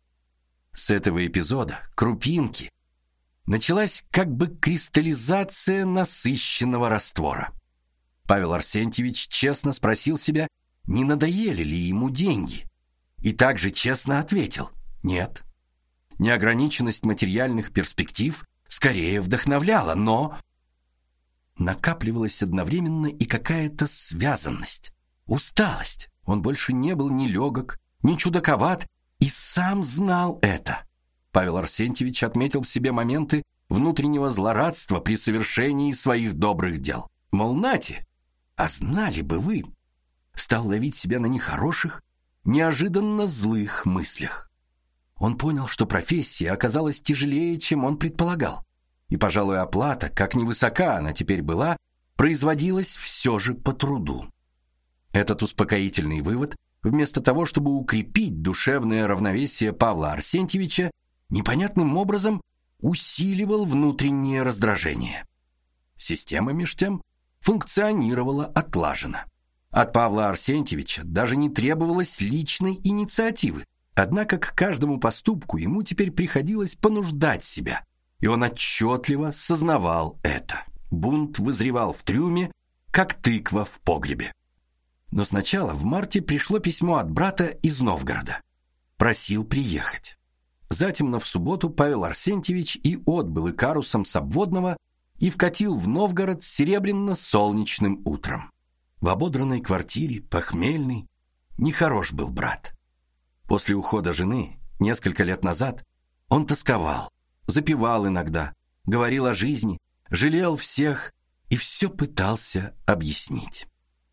С этого эпизода, крупинки, началась как бы кристаллизация насыщенного раствора. Павел Арсентьевич честно спросил себя, не надоели ли ему деньги, и также честно ответил: нет. Неограниченность материальных перспектив скорее вдохновляла, но накапливалась одновременно и какая-то связанность, усталость. Он больше не был ни легок, ни чудаковат, и сам знал это. Павел Арсентьевич отметил в себе моменты внутреннего злорадства при совершении своих добрых дел. Мол, нате, а знали бы вы. Стал ловить себя на нехороших, неожиданно злых мыслях. Он понял, что профессия оказалась тяжелее, чем он предполагал. И, пожалуй, оплата, как невысока она теперь была, производилась все же по труду. Этот успокоительный вывод, вместо того, чтобы укрепить душевное равновесие Павла Арсентьевича, непонятным образом усиливал внутреннее раздражение. Система меж тем функционировала отлаженно. От Павла Арсентьевича даже не требовалось личной инициативы, однако к каждому поступку ему теперь приходилось понуждать себя, и он отчетливо сознавал это. Бунт вызревал в трюме, как тыква в погребе. Но сначала в марте пришло письмо от брата из Новгорода. Просил приехать. Затемно в субботу Павел Арсентьевич и отбыл икарусом с обводного и вкатил в Новгород серебряно-солнечным утром. В ободранной квартире, похмельный, нехорош был брат. После ухода жены, несколько лет назад, он тосковал, запевал иногда, говорил о жизни, жалел всех и все пытался объяснить.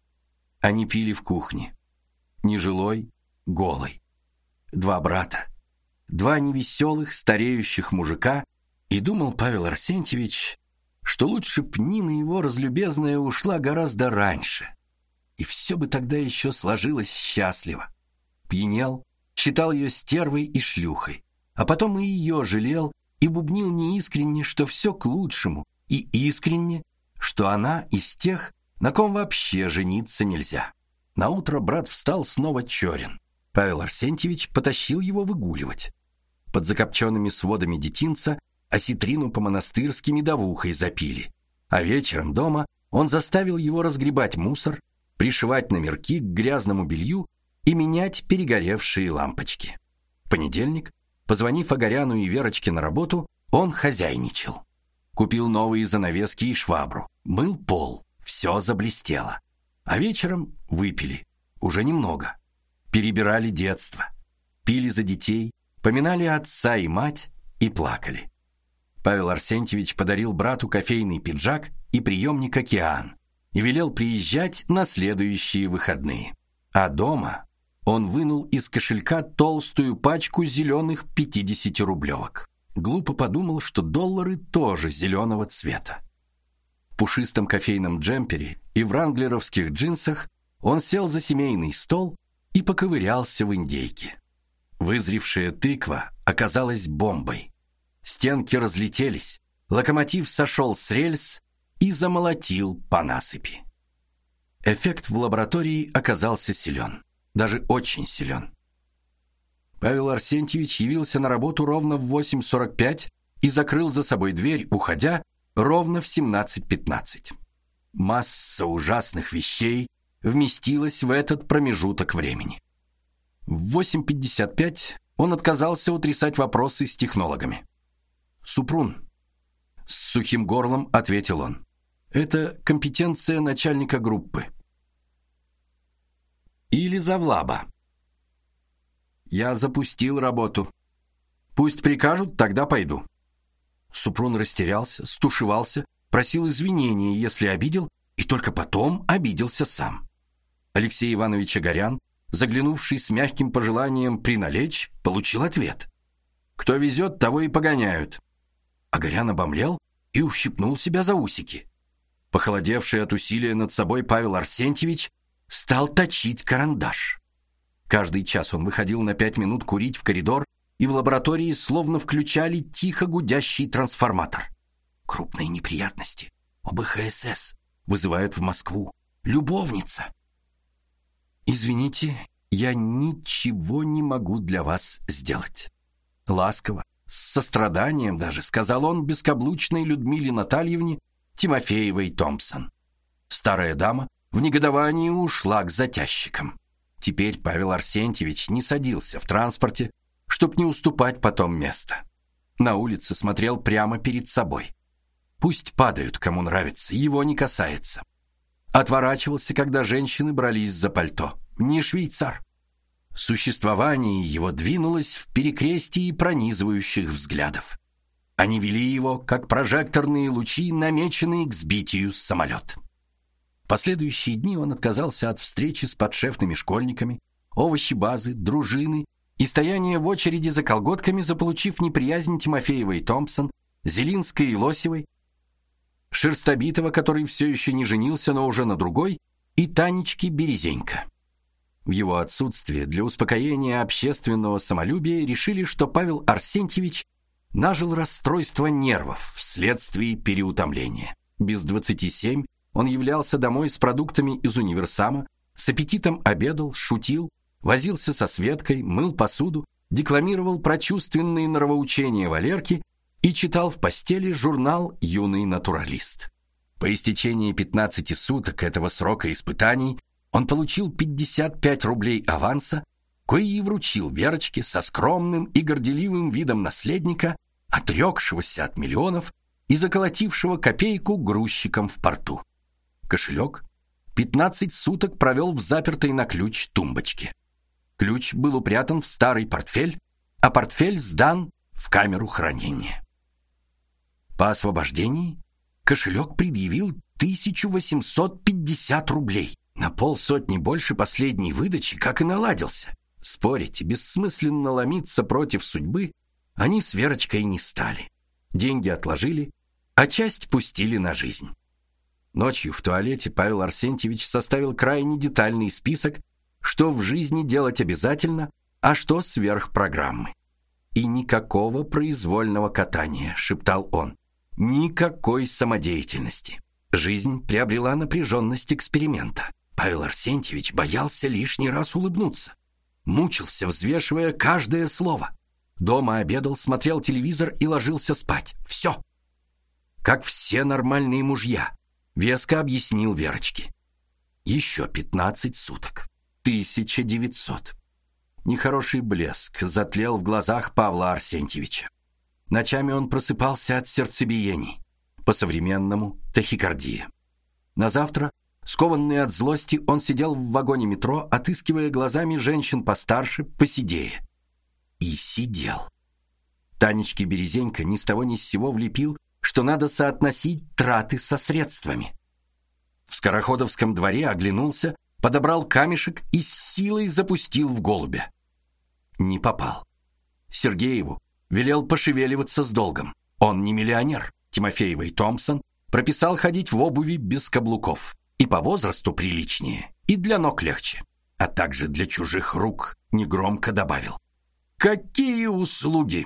Они пили в кухне, нежилой, голой. Два брата, два невеселых стареющих мужика, и думал Павел Арсентьевич, что лучше б Нина его разлюбезная ушла гораздо раньше, и все бы тогда еще сложилось счастливо. Пьянел, считал ее стервой и шлюхой, а потом и ее жалел и бубнил неискренне, что все к лучшему, и искренне, что она из тех, на ком вообще жениться нельзя. Наутро брат встал снова черен. Павел Арсентьевич потащил его выгуливать. Под закопченными сводами детинца осетрину по-монастырски медовухой запили, а вечером дома он заставил его разгребать мусор, пришивать номерки к грязному белью и менять перегоревшие лампочки. В понедельник, позвонив Огаряну и Верочке на работу, он хозяйничал. Купил новые занавески и швабру, мыл пол, все заблестело. А вечером выпили, уже немного. Перебирали детство, пили за детей, поминали отца и мать и плакали. Павел Арсентьевич подарил брату кофейный пиджак и приемник «Океан» и велел приезжать на следующие выходные. А дома он вынул из кошелька толстую пачку зеленых пятидесятирублевок. Глупо подумал, что доллары тоже зеленого цвета. В пушистом кофейном джемпере и вранглеровских джинсах он сел за семейный стол и поковырялся в индейке. Вызревшая тыква оказалась бомбой. Стенки разлетелись, локомотив сошел с рельс и замолотил по насыпи. Эффект в лаборатории оказался силен, даже очень силен. Павел Арсентьевич явился на работу ровно в восемь сорок пять и закрыл за собой дверь, уходя ровно в семнадцать пятнадцать. Масса ужасных вещей вместилась в этот промежуток времени. В восемь пятьдесят пять он отказался утрясать вопросы с технологами. «Супрун», — с сухим горлом ответил он. «Это компетенция начальника группы». «Или завлаба». «Я запустил работу. Пусть прикажут, тогда пойду». Супрун растерялся, стушевался, просил извинения, если обидел, и только потом обиделся сам. Алексей Иванович Огарян, заглянувший с мягким пожеланием приналечь, получил ответ. «Кто везет, того и погоняют. Агарян обомлел и ущипнул себя за усики. Похолодевший от усилия над собой Павел Арсентьевич стал точить карандаш. Каждый час он выходил на пять минут курить в коридор, и в лаборатории словно включали тихо гудящий трансформатор. Крупные неприятности. ОБХСС вызывают в Москву. Любовница. Извините, я ничего не могу для вас сделать. Ласково, с состраданием даже, сказал он бескаблучной Людмиле Натальевне Тимофеевой Томпсон. Старая дама в негодовании ушла к затяжщикам. Теперь Павел Арсентьевич не садился в транспорте, чтоб не уступать потом место. На улице смотрел прямо перед собой. Пусть падают, кому нравится, его не касается. Отворачивался, когда женщины брались за пальто. Не швейцар. Существование его двинулось в перекрестии пронизывающих взглядов. Они вели его, как прожекторные лучи, намеченные к сбитию с самолета. Последующие дни он отказался от встречи с подшефными школьниками, овощебазы, дружины и стояния в очереди за колготками, заполучив неприязнь Тимофеевой Томпсон, Зелинской и Лосевой, Шерстобитова, который все еще не женился, но уже на другой, и Танечки Березенько. В его отсутствие для успокоения общественного самолюбия решили, что Павел Арсентьевич нажил расстройство нервов вследствие переутомления. Без двадцати семь он являлся домой с продуктами из универсама, с аппетитом обедал, шутил, возился со Светкой, мыл посуду, декламировал прочувственные нравоучения Валерки и читал в постели журнал «Юный натуралист». По истечении пятнадцати суток этого срока испытаний он получил пятьдесят пять рублей аванса, кои и вручил Верочке со скромным и горделивым видом наследника, отрекшегося от миллионов и заколотившего копейку грузчиком в порту. Кошелек пятнадцать суток провел в запертой на ключ тумбочке. Ключ был упрятан в старый портфель, а портфель сдан в камеру хранения. По освобождении кошелек предъявил тысячу восемьсот пятьдесят рублей. На полсотни больше последней выдачи, как и наладился. Спорить и бессмысленно ломиться против судьбы они с Верочкой не стали. Деньги отложили, а часть пустили на жизнь. Ночью в туалете Павел Арсентьевич составил крайне детальный список, что в жизни делать обязательно, а что сверх программы. И никакого произвольного катания, шептал он. Никакой самодеятельности. Жизнь приобрела напряженность эксперимента. Павел Арсентьевич боялся лишний раз улыбнуться. Мучился, взвешивая каждое слово. Дома обедал, смотрел телевизор и ложился спать. Все. Как все нормальные мужья, веско объяснил Верочке. Еще пятнадцать суток. тысяча девятьсот. Нехороший блеск затлел в глазах Павла Арсентьевича. Ночами он просыпался от сердцебиений. По-современному тахикардия. На завтра, скованный от злости, он сидел в вагоне метро, отыскивая глазами женщин постарше, посидее. И сидел. Танечке Березенько ни с того ни с сего влепил, что надо соотносить траты со средствами. В Скороходовском дворе оглянулся, подобрал камешек и с силой запустил в голубя. Не попал. Сергееву велел пошевеливаться с долгом. Он не миллионер. Тимофеевой Томпсон прописал ходить в обуви без каблуков. И по возрасту приличнее, и для ног легче. А также для чужих рук негромко добавил. Какие услуги!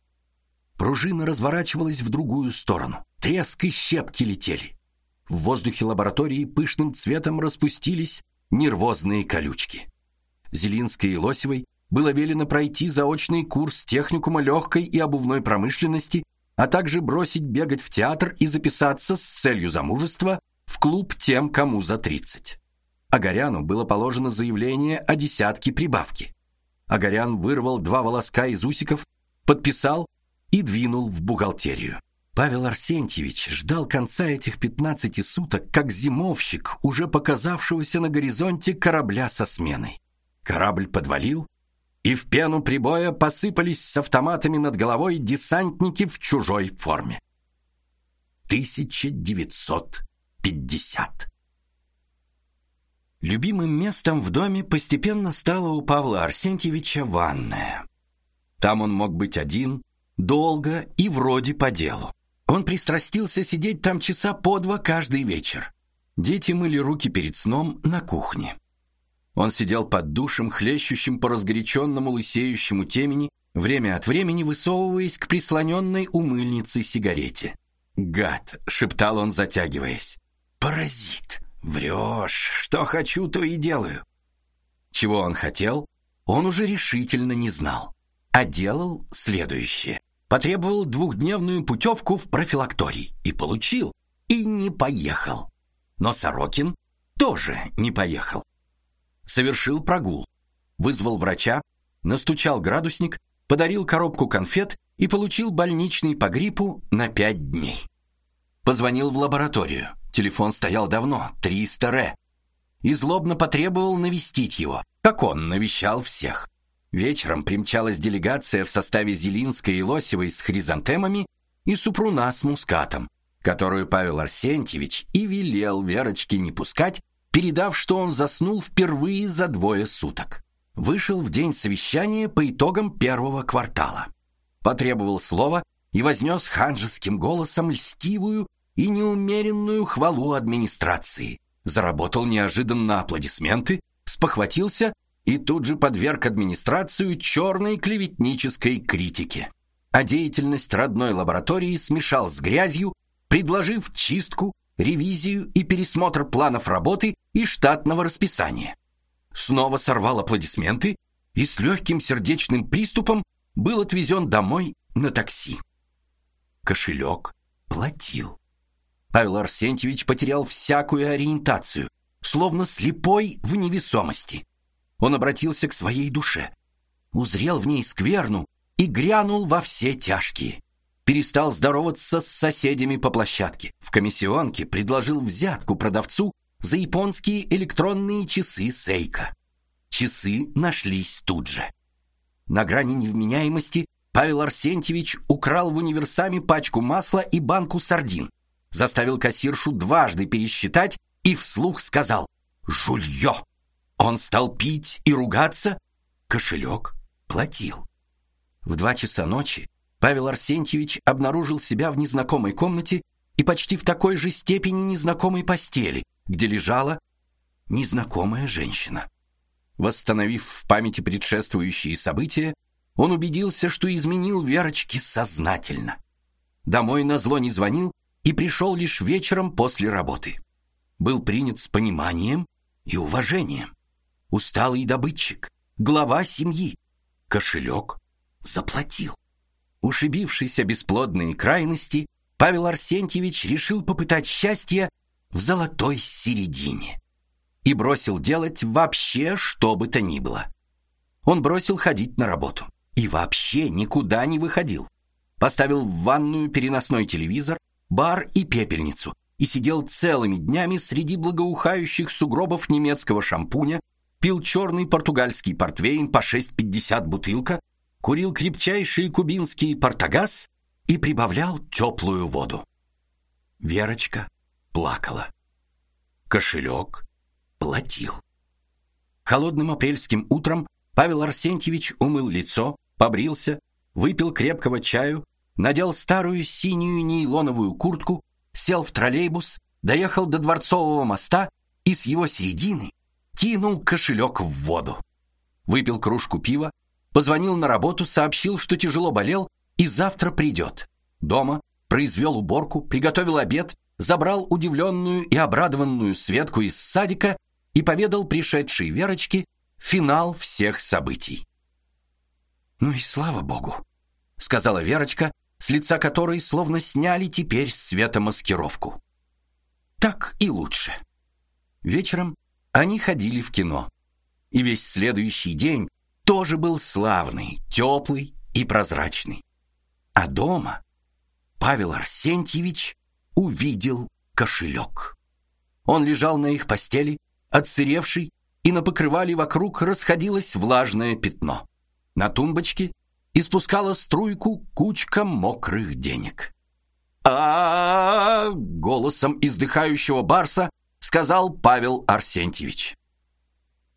Пружина разворачивалась в другую сторону. Треск и щепки летели. В воздухе лаборатории пышным цветом распустились нервозные колючки. Зелинской и Лосевой было велено пройти заочный курс техникума легкой и обувной промышленности, а также бросить бегать в театр и записаться с целью замужества в клуб тем, кому за тридцать. Агаряну было положено заявление о десятке прибавки. Агарян вырвал два волоска из усиков, подписал и двинул в бухгалтерию. Павел Арсентьевич ждал конца этих пятнадцати суток, как зимовщик, уже показавшегося на горизонте корабля со сменой. Корабль подвалил, и в пену прибоя посыпались с автоматами над головой десантники в чужой форме. тысяча девятьсот пятьдесят. Любимым местом в доме постепенно стала у Павла Арсентьевича ванная. Там он мог быть один, Долго и вроде по делу. Он пристрастился сидеть там часа по два каждый вечер. Дети мыли руки перед сном на кухне. Он сидел под душем, хлещущим по разгоряченному лысеющему темени, время от времени высовываясь к прислоненной у мыльницы сигарете. «Гад!» — шептал он, затягиваясь. «Паразит! Врешь! Что хочу, то и делаю!» Чего он хотел, он уже решительно не знал, а делал следующее. Потребовал двухдневную путевку в профилакторий и получил, и не поехал. Но Сорокин тоже не поехал. Совершил прогул, вызвал врача, настучал градусник, подарил коробку конфет и получил больничный по гриппу на пять дней. Позвонил в лабораторию. Телефон стоял давно, триста ре. И злобно потребовал навестить его, как он навещал всех. Вечером примчалась делегация в составе Зелинской и Лосевой с хризантемами и Супруна с мускатом, которую Павел Арсентьевич и велел Верочке не пускать, передав, что он заснул впервые за двое суток. Вышел в день совещания по итогам первого квартала. Потребовал слова и вознес ханжеским голосом льстивую и неумеренную хвалу администрации. Заработал неожиданно аплодисменты, спохватился и тут же подверг администрацию черной клеветнической критике. А деятельность родной лаборатории смешал с грязью, предложив чистку, ревизию и пересмотр планов работы и штатного расписания. Снова сорвал аплодисменты и с легким сердечным приступом был отвезен домой на такси. Кошелек платил. Павел Арсентьевич потерял всякую ориентацию, словно слепой в невесомости. Он обратился к своей душе, узрел в ней скверну и грянул во все тяжкие. Перестал здороваться с соседями по площадке. В комиссионке предложил взятку продавцу за японские электронные часы Сейка. Часы нашлись тут же. На грани невменяемости Павел Арсентьевич украл в универсаме пачку масла и банку сардин, заставил кассиршу дважды пересчитать и вслух сказал «Жулье!». Он стал пить и ругаться, кошелек платил. В два часа ночи Павел Арсентьевич обнаружил себя в незнакомой комнате и почти в такой же степени незнакомой постели, где лежала незнакомая женщина. Восстановив в памяти предшествующие события, он убедился, что изменил Верочке сознательно. Домой назло не звонил и пришел лишь вечером после работы. Был принят с пониманием и уважением. Усталый добытчик, глава семьи. Кошелек заплатил. Ушибившийся бесплодные крайности, Павел Арсентьевич решил попытать счастье в золотой середине и бросил делать вообще что бы то ни было. Он бросил ходить на работу и вообще никуда не выходил. Поставил в ванную переносной телевизор, бар и пепельницу и сидел целыми днями среди благоухающих сугробов немецкого шампуня, пил черный португальский портвейн по шесть пятьдесят бутылка, курил крепчайшие кубинские портагас и прибавлял теплую воду. Верочка плакала. Кошелек платил. Холодным апрельским утром Павел Арсентьевич умыл лицо, побрился, выпил крепкого чаю, надел старую синюю нейлоновую куртку, сел в троллейбус, доехал до Дворцового моста и с его середины кинул кошелек в воду. Выпил кружку пива, позвонил на работу, сообщил, что тяжело болел и завтра придет. Дома произвел уборку, приготовил обед, забрал удивленную и обрадованную Светку из садика и поведал пришедшей Верочке финал всех событий. «Ну и слава богу», — сказала Верочка, с лица которой словно сняли теперь светомаскировку. «Так и лучше». Вечером они ходили в кино. И весь следующий день тоже был славный, теплый и прозрачный. А дома Павел Арсентьевич увидел кошелек. Он лежал на их постели, отсыревший, и на покрывале вокруг расходилось влажное пятно. На тумбочке испускала струйку кучка мокрых денег. а голосом издыхающего барса сказал Павел Арсентьевич.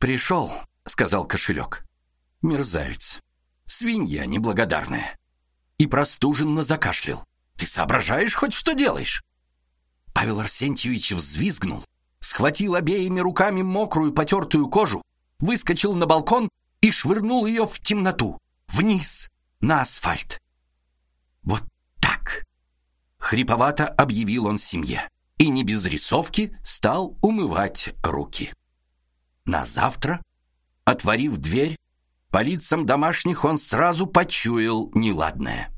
«Пришел», — сказал кошелек. «Мерзавец, свинья неблагодарная». и простуженно закашлял. «Ты соображаешь хоть, что делаешь?» Павел Арсентьевич взвизгнул, схватил обеими руками мокрую потертую кожу, выскочил на балкон и швырнул ее в темноту, вниз, на асфальт. «Вот так!» — хриповато объявил он семье и не без рисовки стал умывать руки. На завтра, отворив дверь, по лицам домашних он сразу почуял неладное.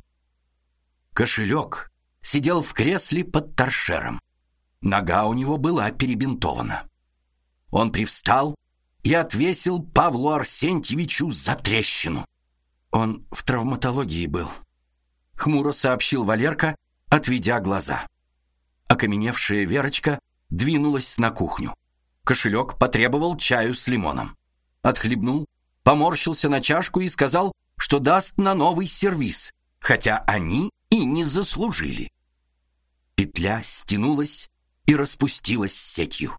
Кошелек сидел в кресле под торшером. Нога у него была перебинтована. Он привстал и отвесил Павлу Арсентьевичу затрещину. «Он в травматологии был», — хмуро сообщил Валерка, отведя глаза. Окаменевшая Верочка двинулась на кухню. Кошелек потребовал чаю с лимоном. Отхлебнул, поморщился на чашку и сказал, что даст на новый сервиз, хотя они и не заслужили. Петля стянулась и распустилась сетью.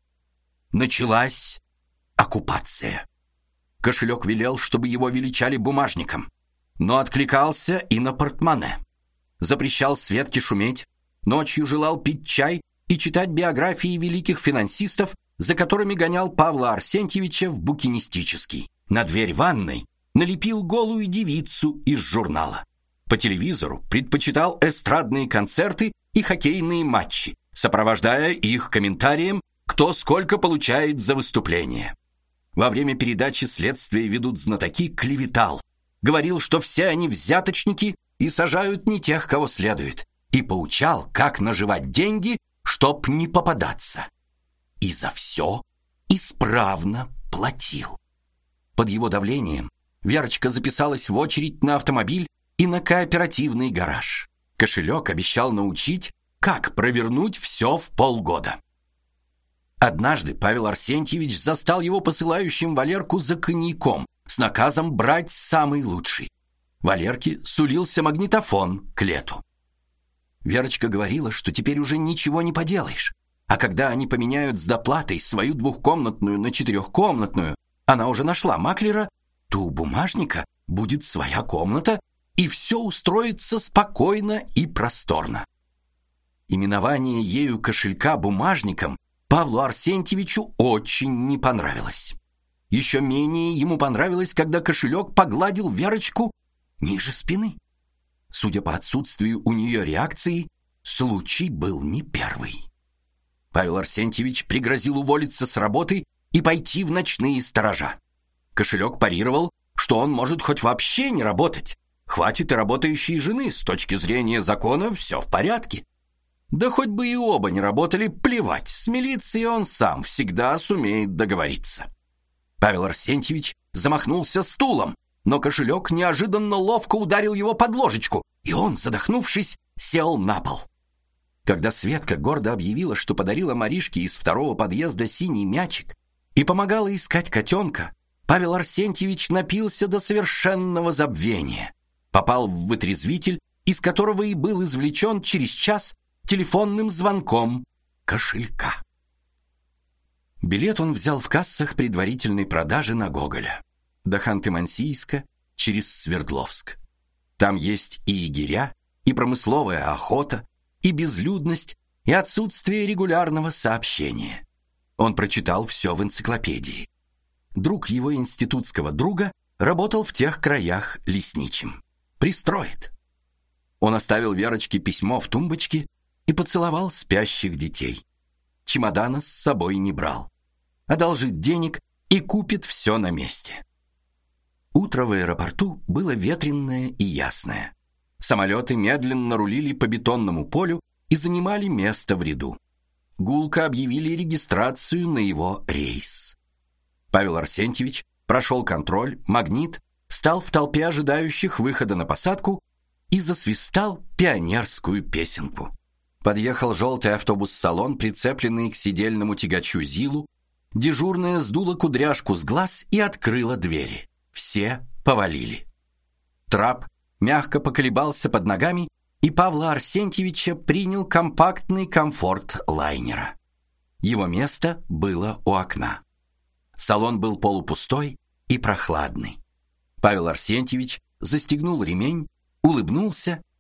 Началась оккупация. Кошелек велел, чтобы его величали бумажником, но откликался и на портмоне. Запрещал Светке шуметь, ночью желал пить чай и читать биографии великих финансистов, за которыми гонял Павла Арсентьевича в букинистический. На дверь ванной налепил голую девицу из журнала. По телевизору предпочитал эстрадные концерты и хоккейные матчи, сопровождая их комментарием, кто сколько получает за выступление. Во время передачи «Следствие ведут знатоки» клеветал. Говорил, что все они взяточники и сажают не тех, кого следует. И поучал, как наживать деньги, чтоб не попадаться. И за все исправно платил. Под его давлением Верочка записалась в очередь на автомобиль и на кооперативный гараж. Кошелек обещал научить, как провернуть все в полгода. Однажды Павел Арсентьевич застал его посылающим Валерку за коньяком с наказом брать самый лучший. Валерке сулился магнитофон к лету. Верочка говорила, что теперь уже ничего не поделаешь. А когда они поменяют с доплатой свою двухкомнатную на четырехкомнатную, она уже нашла маклера, то у бумажника будет своя комната, и все устроится спокойно и просторно. Именование ею кошелька бумажником Павлу Арсентьевичу очень не понравилось. Еще менее ему понравилось, когда кошелек погладил Верочку ниже спины. Судя по отсутствию у нее реакции, случай был не первый. Павел Арсентьевич пригрозил уволиться с работы и пойти в ночные сторожа. Кошелек парировал, что он может хоть вообще не работать. Хватит и работающей жены, с точки зрения закона все в порядке. Да хоть бы и оба не работали, плевать, с милицией он сам всегда сумеет договориться. Павел Арсентьевич замахнулся стулом, но кошелек неожиданно ловко ударил его под ложечку, и он, задохнувшись, сел на пол. Когда Светка гордо объявила, что подарила Маришке из второго подъезда синий мячик и помогала искать котенка, Павел Арсентьевич напился до совершенного забвения, попал в вытрезвитель, из которого и был извлечен через час телефонным звонком кошелька. Билет он взял в кассах предварительной продажи на Гоголя до Ханты-Мансийска через Свердловск. Там есть и егеря, и промысловая охота, и безлюдность, и отсутствие регулярного сообщения. Он прочитал все в энциклопедии. Друг его институтского друга работал в тех краях лесничим. Пристроит. Он оставил Верочке письмо в тумбочке и поцеловал спящих детей. Чемодана с собой не брал. Одолжит денег и купит все на месте. Утро в аэропорту было ветреное и ясное. Самолеты медленно рулили по бетонному полю и занимали место в ряду. Гулко объявили регистрацию на его рейс. Павел Арсентьевич прошел контроль, магнит, стал в толпе ожидающих выхода на посадку и засвистал пионерскую песенку. Подъехал желтый автобус-салон, прицепленный к сидельному тягачу ЗИЛу. Дежурная сдула кудряшку с глаз и открыла двери. Все повалили. Трап мягко поколебался под ногами, и Павла Арсентьевича принял компактный комфорт лайнера. Его место было у окна. Салон был полупустой и прохладный. Павел Арсентьевич застегнул ремень, улыбнулся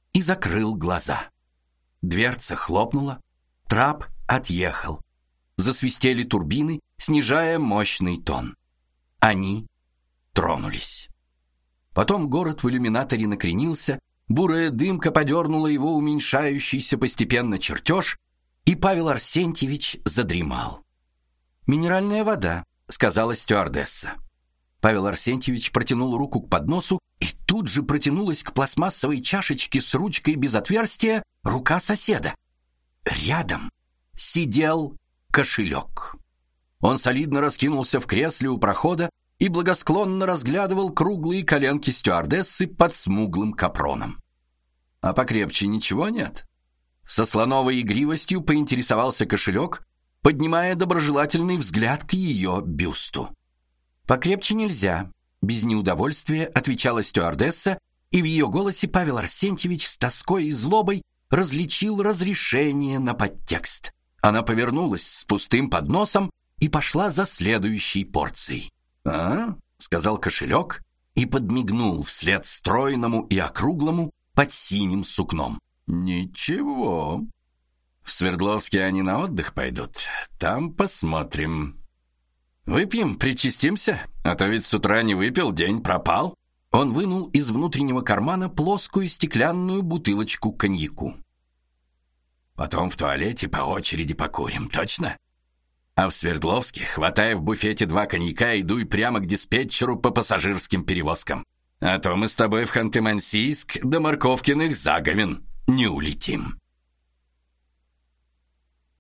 и закрыл глаза. Дверца хлопнула, трап отъехал. Засвистели турбины, снижая мощный тон. Они тронулись. Потом город в иллюминаторе накренился, бурая дымка подернула его уменьшающийся постепенно чертеж, и Павел Арсентьевич задремал. «Минеральная вода», — сказала стюардесса. Павел Арсентьевич протянул руку к подносу, и тут же протянулась к пластмассовой чашечке с ручкой без отверстия рука соседа. Рядом сидел кошелек. Он солидно раскинулся в кресле у прохода и благосклонно разглядывал круглые коленки стюардессы под смуглым капроном. «А покрепче ничего нет?» Со слоновой игривостью поинтересовался кошелек, поднимая доброжелательный взгляд к ее бюсту. «Покрепче нельзя», — без неудовольствия отвечала стюардесса, и в ее голосе Павел Арсентьевич с тоской и злобой различил разрешение на подтекст. Она повернулась с пустым подносом и пошла за следующей порцией. «А?» — сказал кошелек и подмигнул вслед стройному и округлому под синим сукном. «Ничего. В Свердловске они на отдых пойдут. Там посмотрим. Выпьем, причастимся, а то ведь с утра не выпил, день пропал». Он вынул из внутреннего кармана плоскую стеклянную бутылочку коньяку. «Потом в туалете по очереди покурим, точно? А в Свердловске, хватая в буфете два коньяка, и дуй прямо к диспетчеру по пассажирским перевозкам. А то мы с тобой в Ханты-Мансийск до Морковкиных заговен не улетим».